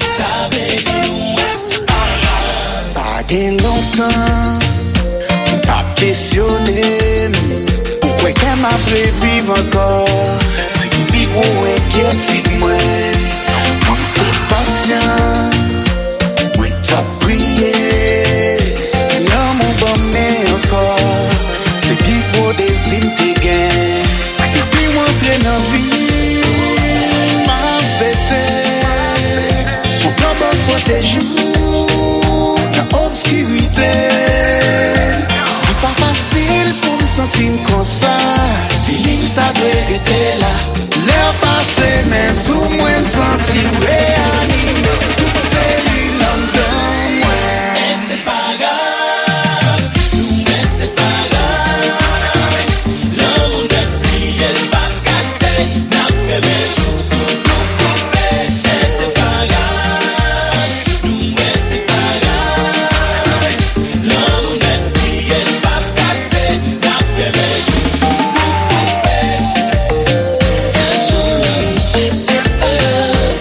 K: Gen lontan, T'a questionné, pourquoi qu'elle m'a fait vivre encore? C'est qui big ou inquiète moi. Moi t'es patient, moi t'as prié. Là mon bon mais encore, c'est qui gros désir t'es gain. Depuis rentrer dans la vie, m'a fêté. Son frère bon protège nous dans l'obscurité. Pas facile pour me sentir comme ça. Feeling ça doit être là. L'air passé mais sous moi me sentir réanimé. Toutes ces lignes en dedans moi. Et c'est pas grave. Nous mais c'est pas grave. L'amour de prier le pas cassé. N'a pas mes jours sous nos coupés. Et c'est pas grave. Nous mais c'est pas grave. L'amour de prier le pas cassé. N'a pas mes jours sous nos coupés. Un jour mais c'est pas grave.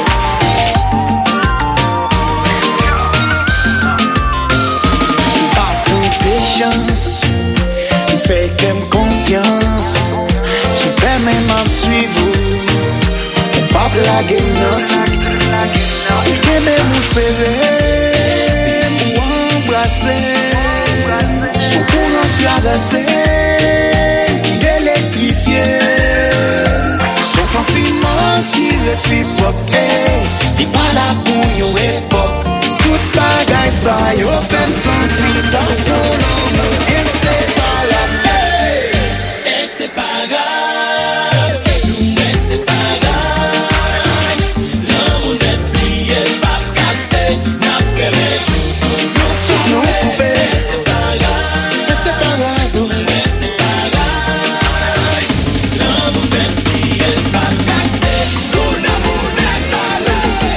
K: Pas pour des chances. Il fait qu'elle me confiance. J'ai fait même en suivre. On pas blaguer notre. Et que même vous serrer, vous embrasser. Son courant traversé, qui électrifié. Son sentiment qui réciproque. Il pas là pour une époque. Toute bagaille ça, yo fait me sentir ça son amour. Et c'est pas la paix. Et c'est pas grave. Nous mais c'est pas grave. L'amour n'est plié, pas cassé. N'a pas mes jours sous nos coupés. Et c'est pas grave. Et c'est pas grave. Nous mais c'est pas grave. L'amour n'est plié, pas cassé. Mon amour n'est pas là.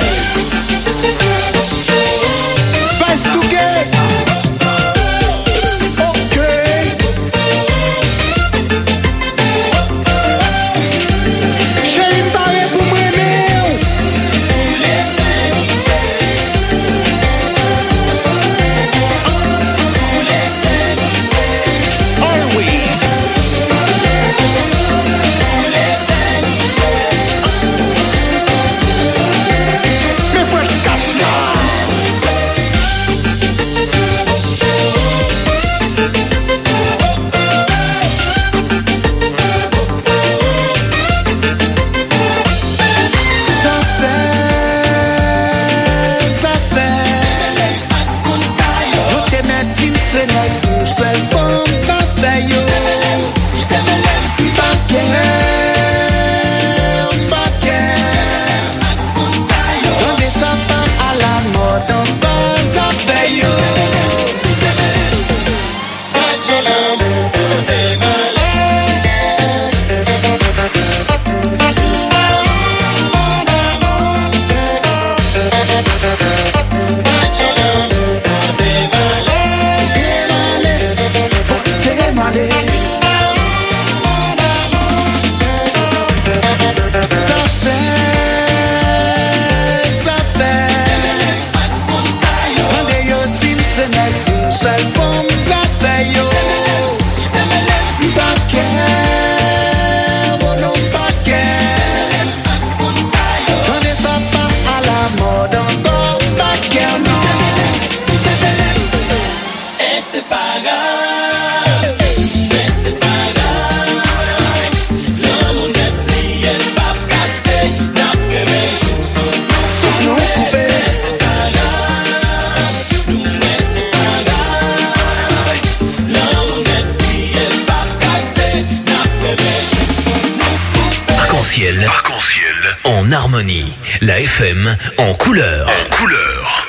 K: Vice to get. Okay. Chérie m'parle pour m'aimer. Pour l'éternité. Pour l'éternité. Always. Pour l'éternité. Mais faut être cache là. Ça fait, ça fait. Yo te mets une seule une seule femme. Ça fait yo. Baquet, baquet. Quand des sapins à la mode en bas, ça fait yo. Ça fait, ça fait. Quand des yo team se mettent une seule forme, ça fait yo. Baquet, oh non, baquet. Quand des sapins à la mode encore, baquet non. Et c'est pas grave. Mais c'est pas grave. L'amour n'est plié, pas cassé. N'a pas mes jours sous nos coupés. Mais c'est pas grave. Nous mais c'est pas grave. L'amour n'est plié, pas cassé. N'a pas mes jours sous nos coupés.
L: Arc-en-ciel. Arc-en-ciel. En harmonie. La F M en couleur. En couleur.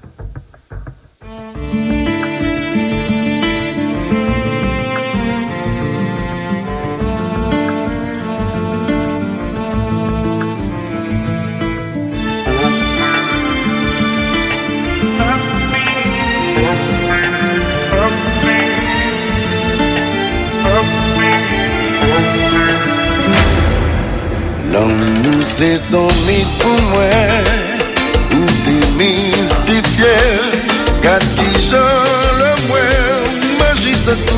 F: L'amour c'est ton mythe pour moi, ou démystifié, car qui j'en le moins, magie de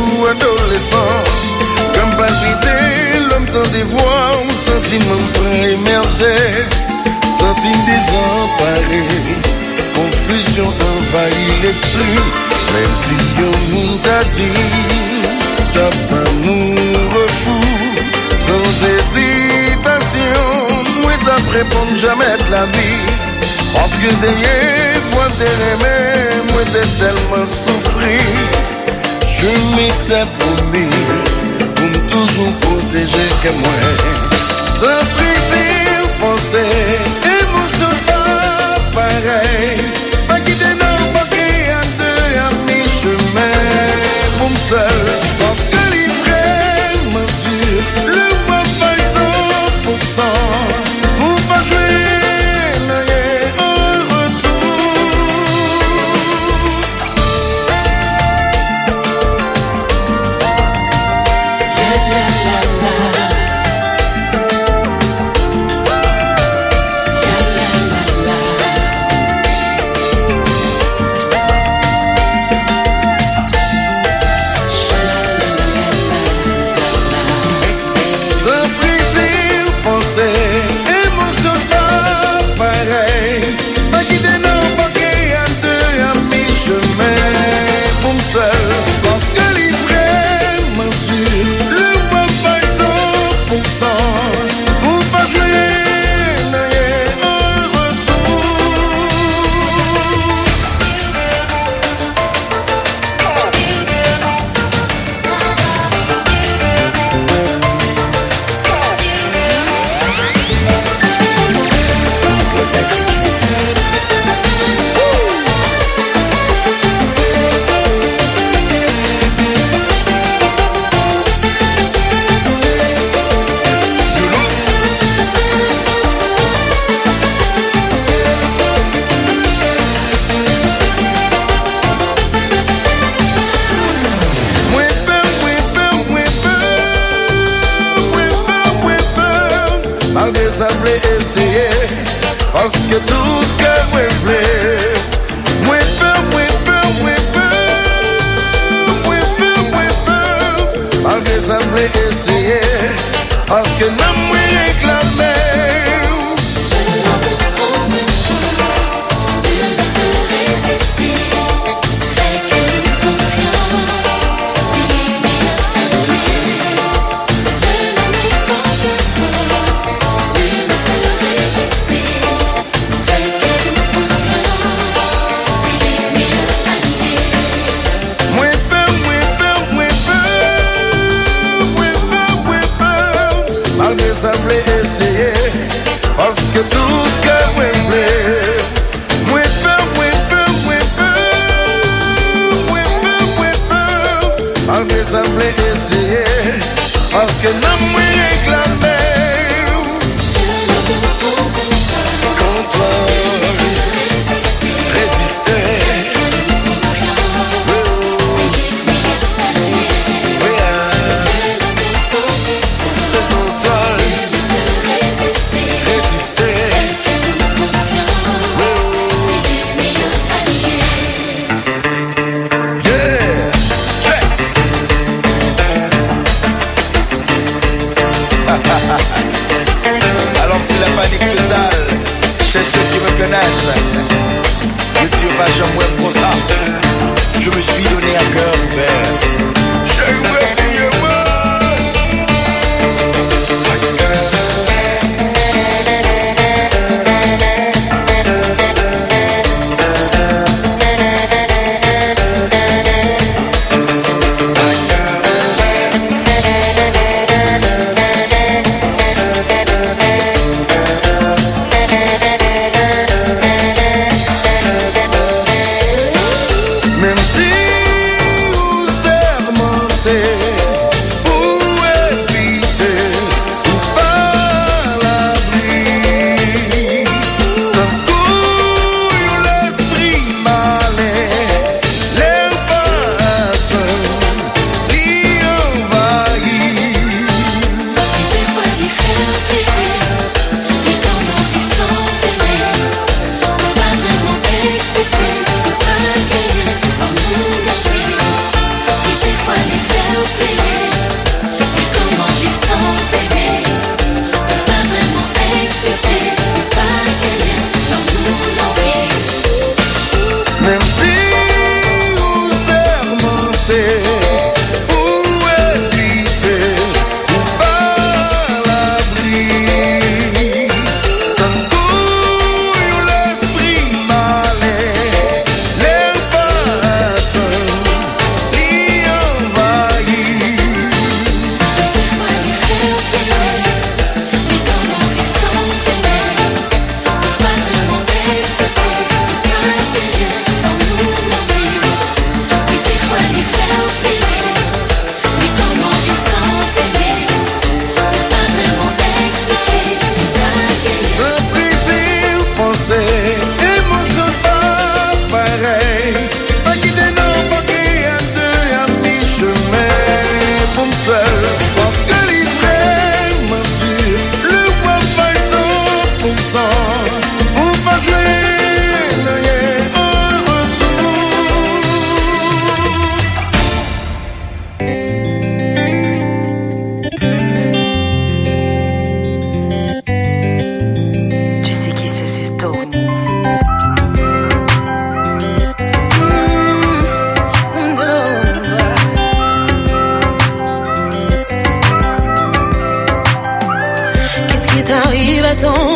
F: adolescent. Comme palpiter, l'homme dans des voix, un sentiment pré-émergé, sentiment désemparé, confusion envahit l'esprit. Même si yon moun t'a dit, t'as pas amoureux fou, sans hésitation, moi t'as répondre jamais de la vie. Parce que derrière, toi t'es aimé, moi t'es tellement souffri. Je m'étais promis pour me toujours protéger que moi. Sans plaisir, penser, émotion pas pareil. Pas quitter non, pas qu'il y a deux amis chemin pour me seul. Parce que l'ivraie me dure, le voit pas cent pour cent. Pour pas jouer. Parce que tout cœur me plaît. Moi peur, moi peur, moi peur, moi peur, moi peur. Malgré ça me essayer. Parce que non moi réclamé. Ça voulait essayer parce que tout cœur me plaît. Moi peur, moi peur, moi peur, moi peur, moi peur. Malgré ça voulait essayer parce que non moi réclamé. Contrôle, résister. Alors c'est la panique totale chez ceux qui me connaissent. Je tire pas jamais pour ça. Je me suis donné un cœur ouvert. J'ai ouvert même si vous sermentez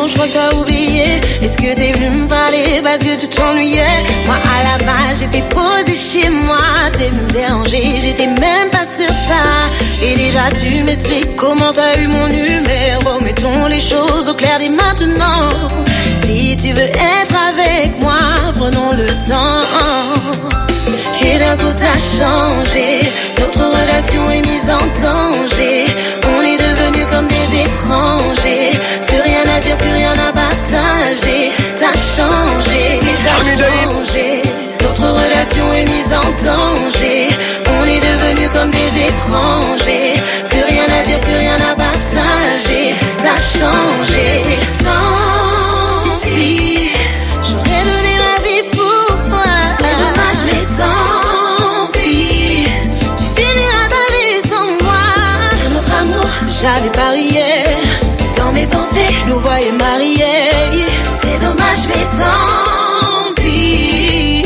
N: je crois que t'as oublié. Est-ce que t'es venu me parler parce que tu t'ennuyais? Moi à la base j'étais posée chez moi. T'es venu me déranger, j'étais même pas sur ça. Et déjà tu m'expliques comment t'as eu mon numéro. Mettons les choses au clair dès maintenant. Si tu veux être avec moi, prenons le temps. Et d'un coup t'as changé, notre relation est mise en danger. On est devenus comme des étrangers. Plus rien à dire, plus rien à partager. T'as changé, t'as changé. Notre relation est mise en danger. On est devenus comme des étrangers. Plus rien à dire, plus rien à partager. T'as changé, tant pis. J'aurais donné ma vie pour toi. C'est dommage mais tant pis. Tu finiras ta vie sans moi. C'est notre amour, j'avais parié. Dans mes pensées, je nous voyais mariés. C'est dommage mais tant pis.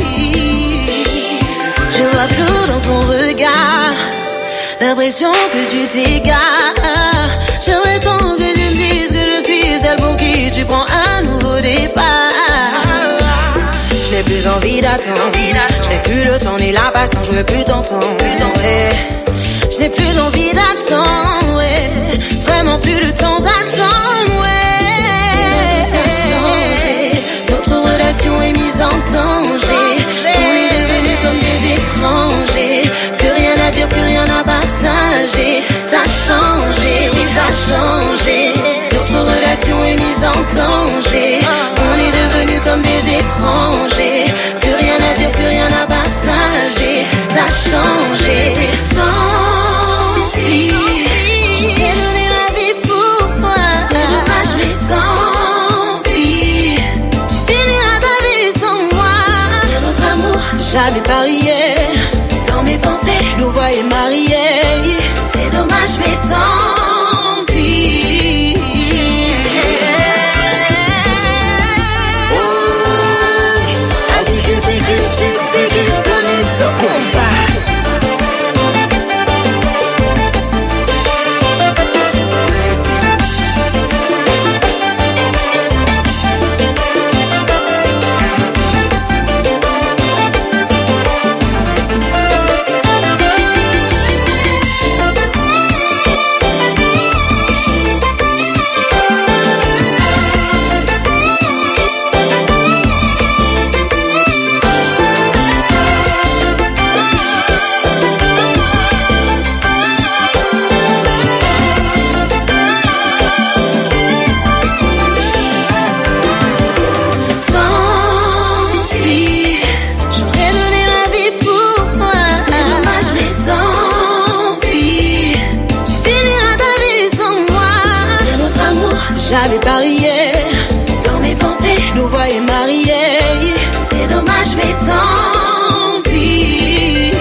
N: Je vois flou dans ton regard, l'impression que tu t'égares. J'aimerais tant que tu me dises que je suis celle pour qui tu prends un nouveau départ. Je n'ai plus envie d'attendre, je n'ai plus le temps ni la patience, je veux plus t'entendre, ouais. Je n'ai plus envie d'attendre, ouais. Vraiment plus le temps d'attendre, ouais. T'as changé, notre relation est mise en danger. On est devenus comme des étrangers. Plus rien à dire, plus rien à partager. T'as changé, oui t'as changé. Notre relation est mise en danger. On est devenus comme des étrangers. Plus rien à dire, plus rien à partager. T'as changé, tant pis. J'ai donné ma vie pour toi. C'est dommage mais tant pis. Tu finiras ta vie sans moi. C'est notre amour, j'avais parié. Dans mes pensées, je nous voyais mariés. C'est dommage mais tant pis.
B: Así que sí que sí, sí que con eso compa.
N: J'avais parié. Dans mes pensées, je nous voyais mariés. C'est dommage mais tant pis.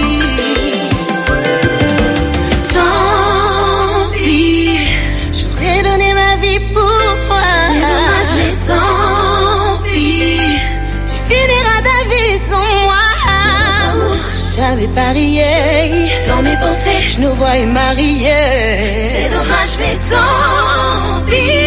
N: Tant pis. J'aurais donné ma vie pour toi. C'est dommage mais tant pis. Tu finiras ta vie sans moi. J'avais parié. Dans mes pensées, je nous voyais mariés. C'est dommage mais tant pis.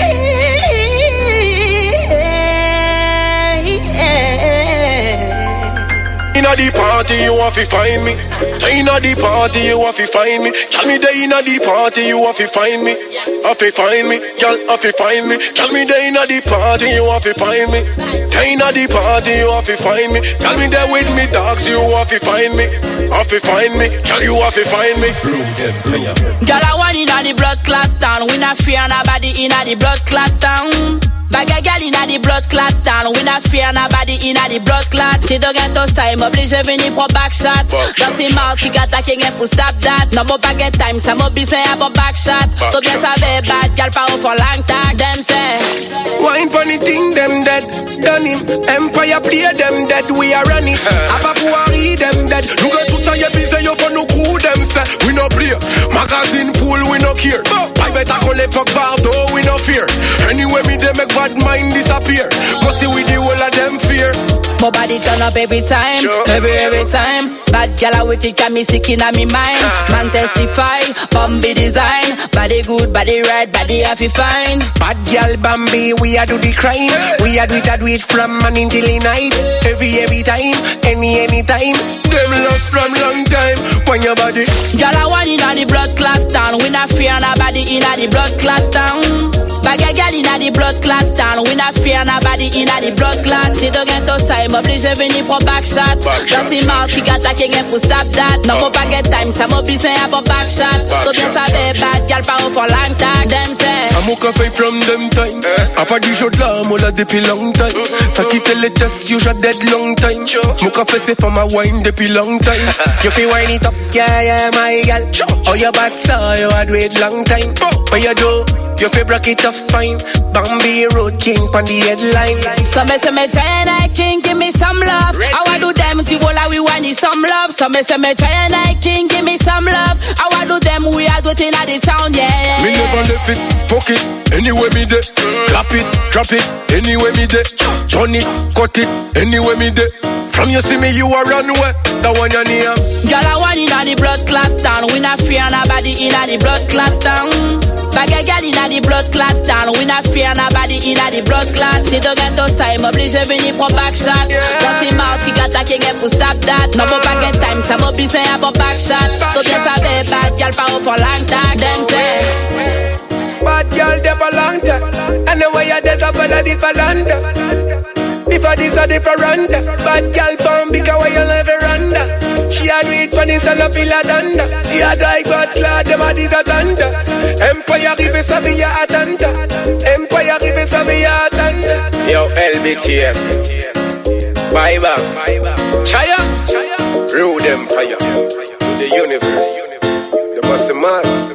P: Inna the party, you have to find me. Inna the party, you have to find me. Tell me there inna the party, you have to find me. Have to find me, girl, have to find me. Tell me there inna the party, you have to find me. Inna the party, you have to find me. Tell me there with me dogs, you have to find me. Have to find me, girl, you have to find me.
S: Girl, I want inna the blood clot town. We not fear nobody inna the blood clot town. Bag a gal inna the blood clot town. We not fear nobody inna the blood clot. Si do get us time, oblige venir pro back shot. Dirty mouth, qui gata qui gen pour stop that. No more bag get time, ça m'oblige à bon back shot. So bien savait bad gal pas au for long tag. Them say
P: wine funny thing, them dead. Done him, empire play them dead. We are running, Abapuari them dead. You get tout ça y'a busy, yo for no crew them say. We no play, magazine full, we no care. I better call l'époque Bardo, we no fear. Anyway me they make bad mind disappear. Go see with the whole of them fear.
S: My body turn turn up every time, sure. every every time. Bad gal with it got me sick in me mind. Man testify, Bambi design. Body good, body right, body happy fine.
T: Bad gal Bambi, we a do the crime. We a do it, a do it from morning till the night. Every every time, any any time. Them lost from long time. When your body,
S: gal I want inna the blood clot town. We not fear nobody inna the blood clot town. Bag a gal inna the blood clot town. We not fear nobody inna the blood clot. Si do get those time, oblige venir pour back shot. Dirty mouth, qui gata qui gagne pour stop that. Non, mon pas get time, ça m'oblige à pour back shot. So bien saber bad gal pas for long time. Them say
T: I'm okay from them time. A pas du jour de là, moi là depuis long time. Ça quitte les tests, you just dead long time. Mon café c'est for my wine depuis long time. You feel wine it up, yeah yeah my gal. Oh your bad so you had wait long time. What you do? You feel break it up fine. Bambi Road King on the headline.
S: Some say me try and I king give me some love. I want do them to all we want is some love. Some say me try and I king give me some love. I want do them we are doing in the town yeah. yeah
T: me never left it, fuck it, anyway me dey. Clap it, drop it, anyway me dey. Turn it, cut it, anyway me dey. From you see me you a run away, that one you near.
S: Girl I want inna the blood clot town. We not fear nobody inna the blood clot town. Bag a gal inna the blood clot town. We not fear nobody inna the blood clot. Si do get those time, oblige venir pour back shot. Dirty mouth, qui gata qui gagne pour stop that. Non mon pas get time, ça m'oblige à pour back shot. So bien saber bad gal pas for long time. Them say
T: bad gal dey for long time. And the way you dey up on a different. Before this a different. Bad gal bomb because why you live veranda. She a do it when it's on a pillar danda. She a die God clad, them a dit a thunder. Empire rive sa vie a attendre. Empire rive sa vie a attendre. Yo L B T M Bye bye Chaya Rude Empire to the universe. The must be mad.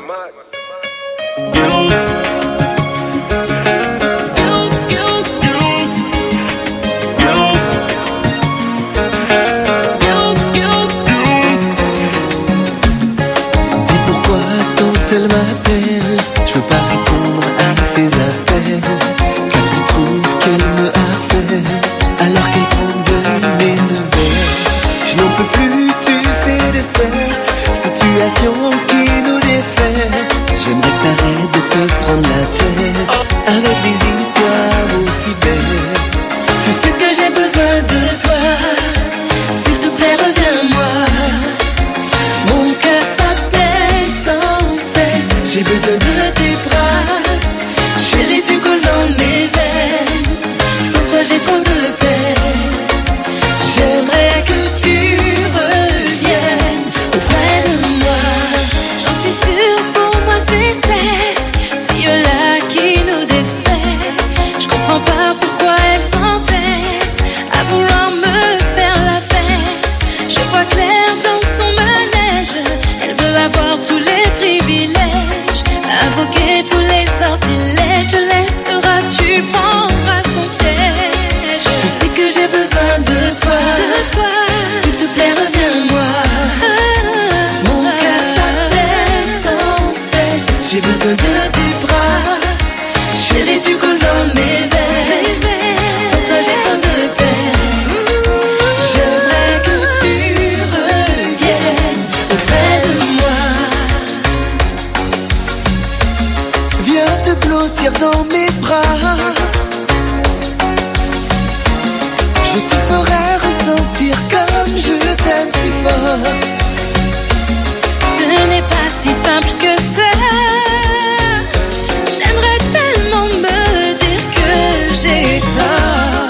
K: Elle m'appelle, je peux pas répondre à ses appels, car tu trouves qu'elle me harcèle, alors qu'elle prend de mes nouvelles. Je n'en peux plus, tu sais, de cette situation qui nous défait. J'aimerais que t'arrêtes de te prendre la tête, avec des histoires aussi belles. Tu sais que j'ai besoin de toi, s'il te plaît reviens-moi. Mon cœur t'appelle sans cesse, j'ai besoin de tes bras. Chérie, tu colles dans mes veines, sans toi j'ai trop de peine. J'aimerais que tu reviennes auprès de moi.
N: J'en suis sûre, pour moi c'est cette fille-là qui nous défait. Je comprends pas pourquoi elle s'entête à vouloir me faire la fête. Je vois clair dans son manège, elle veut avoir tous les privilèges, invoquer tous les sortilèges. Te laissera, tu prendras son piège.
K: Tu sais que j'ai besoin de toi,
N: de toi.
K: S'il te plaît reviens-moi. Mon cœur t'appelle sans cesse, j'ai besoin de tes bras. Chérie, tu colles dans mes veines, sans toi j'ai trop de peine. J'aimerais que tu reviennes auprès de moi. Viens te blottir dans mes bras, je te ferai ressentir comme je t'aime si fort.
N: Ce n'est pas si simple que ça. J'aimerais tellement me dire que j'ai tort.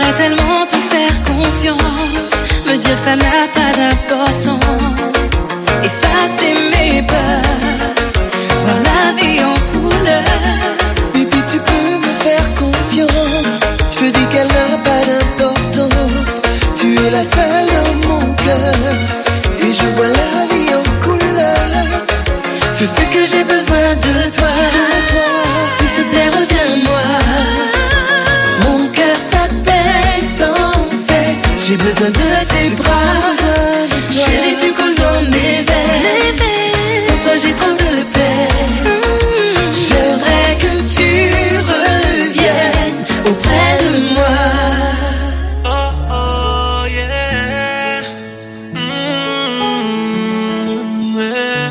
N: voudrais tellement te faire confiance, me dire que ça n'a pas d'importance, effacer mes peurs, voir la vie en couleur.
B: Baby, tu peux me faire confiance, je te dis qu'elle n'a pas d'importance. Tu es la seule dans mon cœur, et je vois la vie en couleur. Tu sais que j'ai besoin de toi, s'il te plaît reviens-moi. Mon cœur t'appelle sans cesse, j'ai besoin de tes bras. Chérie, tu coules dans mes veines, sans toi j'ai trop de peine. J'aimerais que tu reviennes auprès de moi.
Q: Oh oh yeah, mm, yeah.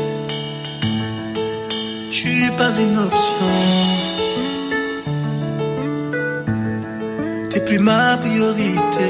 Q: Je suis pas une option, t'es plus ma priorité.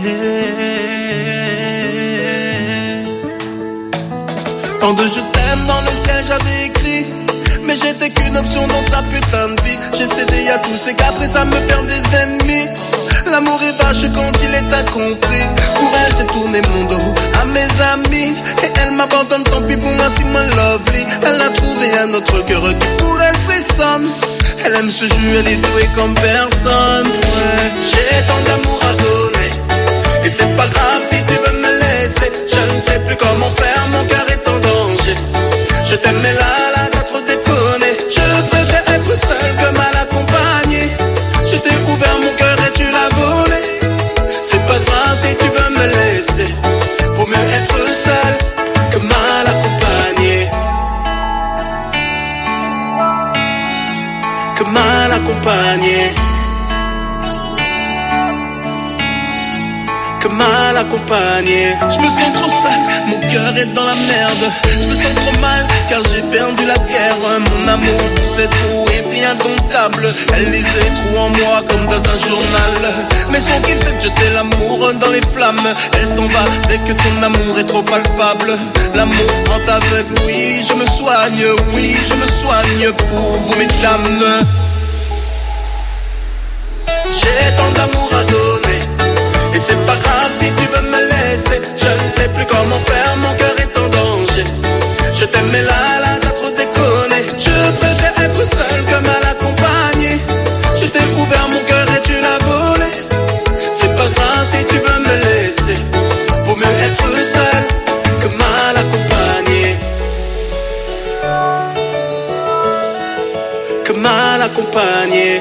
Q: Tant de je t'aime dans le ciel j'avais écrit, mais j'étais qu'une option dans sa putain de vie. J'ai cédé à tous ces caprices, à me faire des ennemis. L'amour est vache quand il est incompris. Pour elle j'ai tourné mon dos à mes amis, et elle m'abandonne, tant pis pour moi si moi lovely. Elle a trouvé un autre cœur qui pour elle frissonne. Elle aime ce jeu, elle est douée comme personne, ouais. J'ai tant d'amour à donner, et c'est pas grave si tu veux me laisser. Je ne sais plus comment faire, mon cœur est en danger. Je t'aime mais là, là, t'as trop déconné. Je préfère être seul que mal accompagné. Je t'ai ouvert mon cœur et tu l'as volé. C'est pas grave si tu veux me laisser. Vaut mieux être seul que mal accompagné. Que mal accompagné. Que mal accompagné. Je me sens trop sale, mon cœur est dans la merde. Je me sens trop mal car j'ai perdu la guerre. Mon amour pour ces trous était indomptable. Elle lisait trop en moi comme dans un journal. Mais son kiff c'est de jeter l'amour dans les flammes. Elle s'en va dès que ton amour est trop palpable. L'amour rend aveugle, oui je me soigne, oui je me soigne pour vous mesdames. J'ai tant d'amour à donner, et c'est pas grave si tu veux me laisser. Je ne sais plus comment faire, mon cœur est en danger. Je t'aime mais là, là, t'as trop déconné. Je préfère être seul que mal accompagné. Je t'ai ouvert mon cœur et tu l'as volé. C'est pas grave si tu veux me laisser. Vaut mieux être seul que mal accompagné. Que mal accompagné.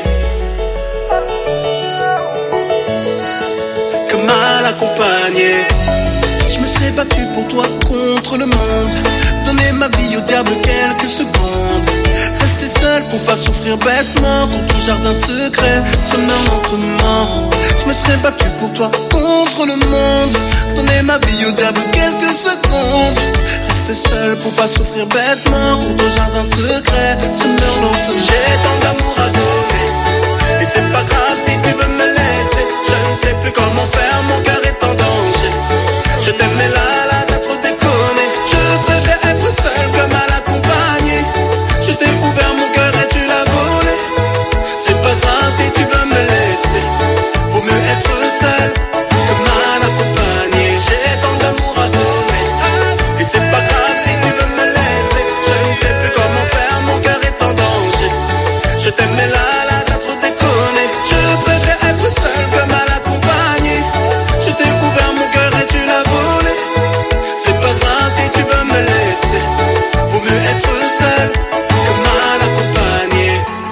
Q: Mal accompagné. Je me serais battu pour toi contre le monde, donner ma vie au diable quelques secondes, rester seul pour pas souffrir bêtement quand ton jardin secret se meurt lentement. Je me serais battu pour toi contre le monde, donner ma vie au diable quelques secondes, rester seul pour pas souffrir bêtement quand ton jardin secret se meurt lentement. J'ai tant d'amour à donner, et c'est pas grave si tu veux me laisser. Je ne sais plus comment faire, mon cœur est en danger. Je t'aime mais là, là, t'as trop déconné. Je préfère être seul que mal accompagné. Je t'ai ouvert mon cœur et tu l'as volé. C'est pas grave si tu veux me laisser. Vaut mieux être seul que mal accompagné. J'ai tant d'amour à donner, et c'est pas grave si tu veux me laisser. Je ne sais plus comment faire, mon cœur est en danger. Je t'aime mais là, là, t'as trop déconné. Je préfère être seul que mal accompagné. Je t'ai ouvert mon cœur et tu l'as volé. C'est pas grave si tu veux me laisser. Vaut mieux être seul que mal accompagné.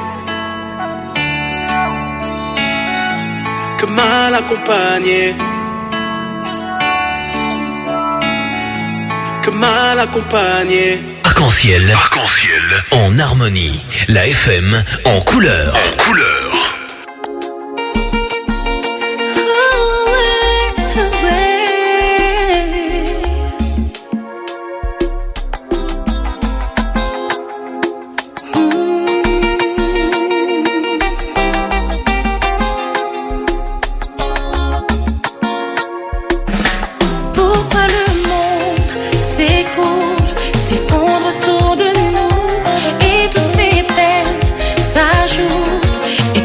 Q: Que mal accompagné. Que mal accompagné.
L: Arc-en-ciel, arc-en-ciel, en harmonie. La F M en couleur. En couleur.
N: Pourquoi le monde s'écroule, s'effondre autour de nous, et toutes ces peines s'ajoutent, et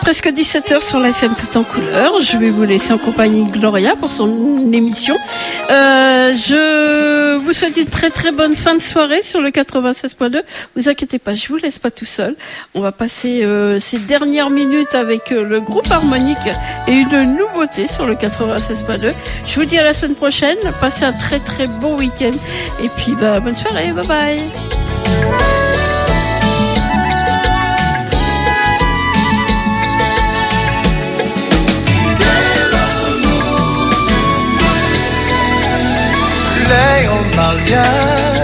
D: presque dix-sept heures sur la F M tout en couleur. Je vais vous laisser en compagnie de Gloria pour son émission. Euh, je vous souhaite une très très bonne fin de soirée sur le quatre-vingt-seize point deux. Vous inquiétez pas, je vous laisse pas tout seul. On va passer euh, ces dernières minutes avec euh, le groupe harmonique et une nouveauté sur le quatre-vingt-seize point deux. Je vous dis à la semaine prochaine. Passez un très très bon week-end. Et puis bah, bonne soirée. Bye bye.
K: Lay on my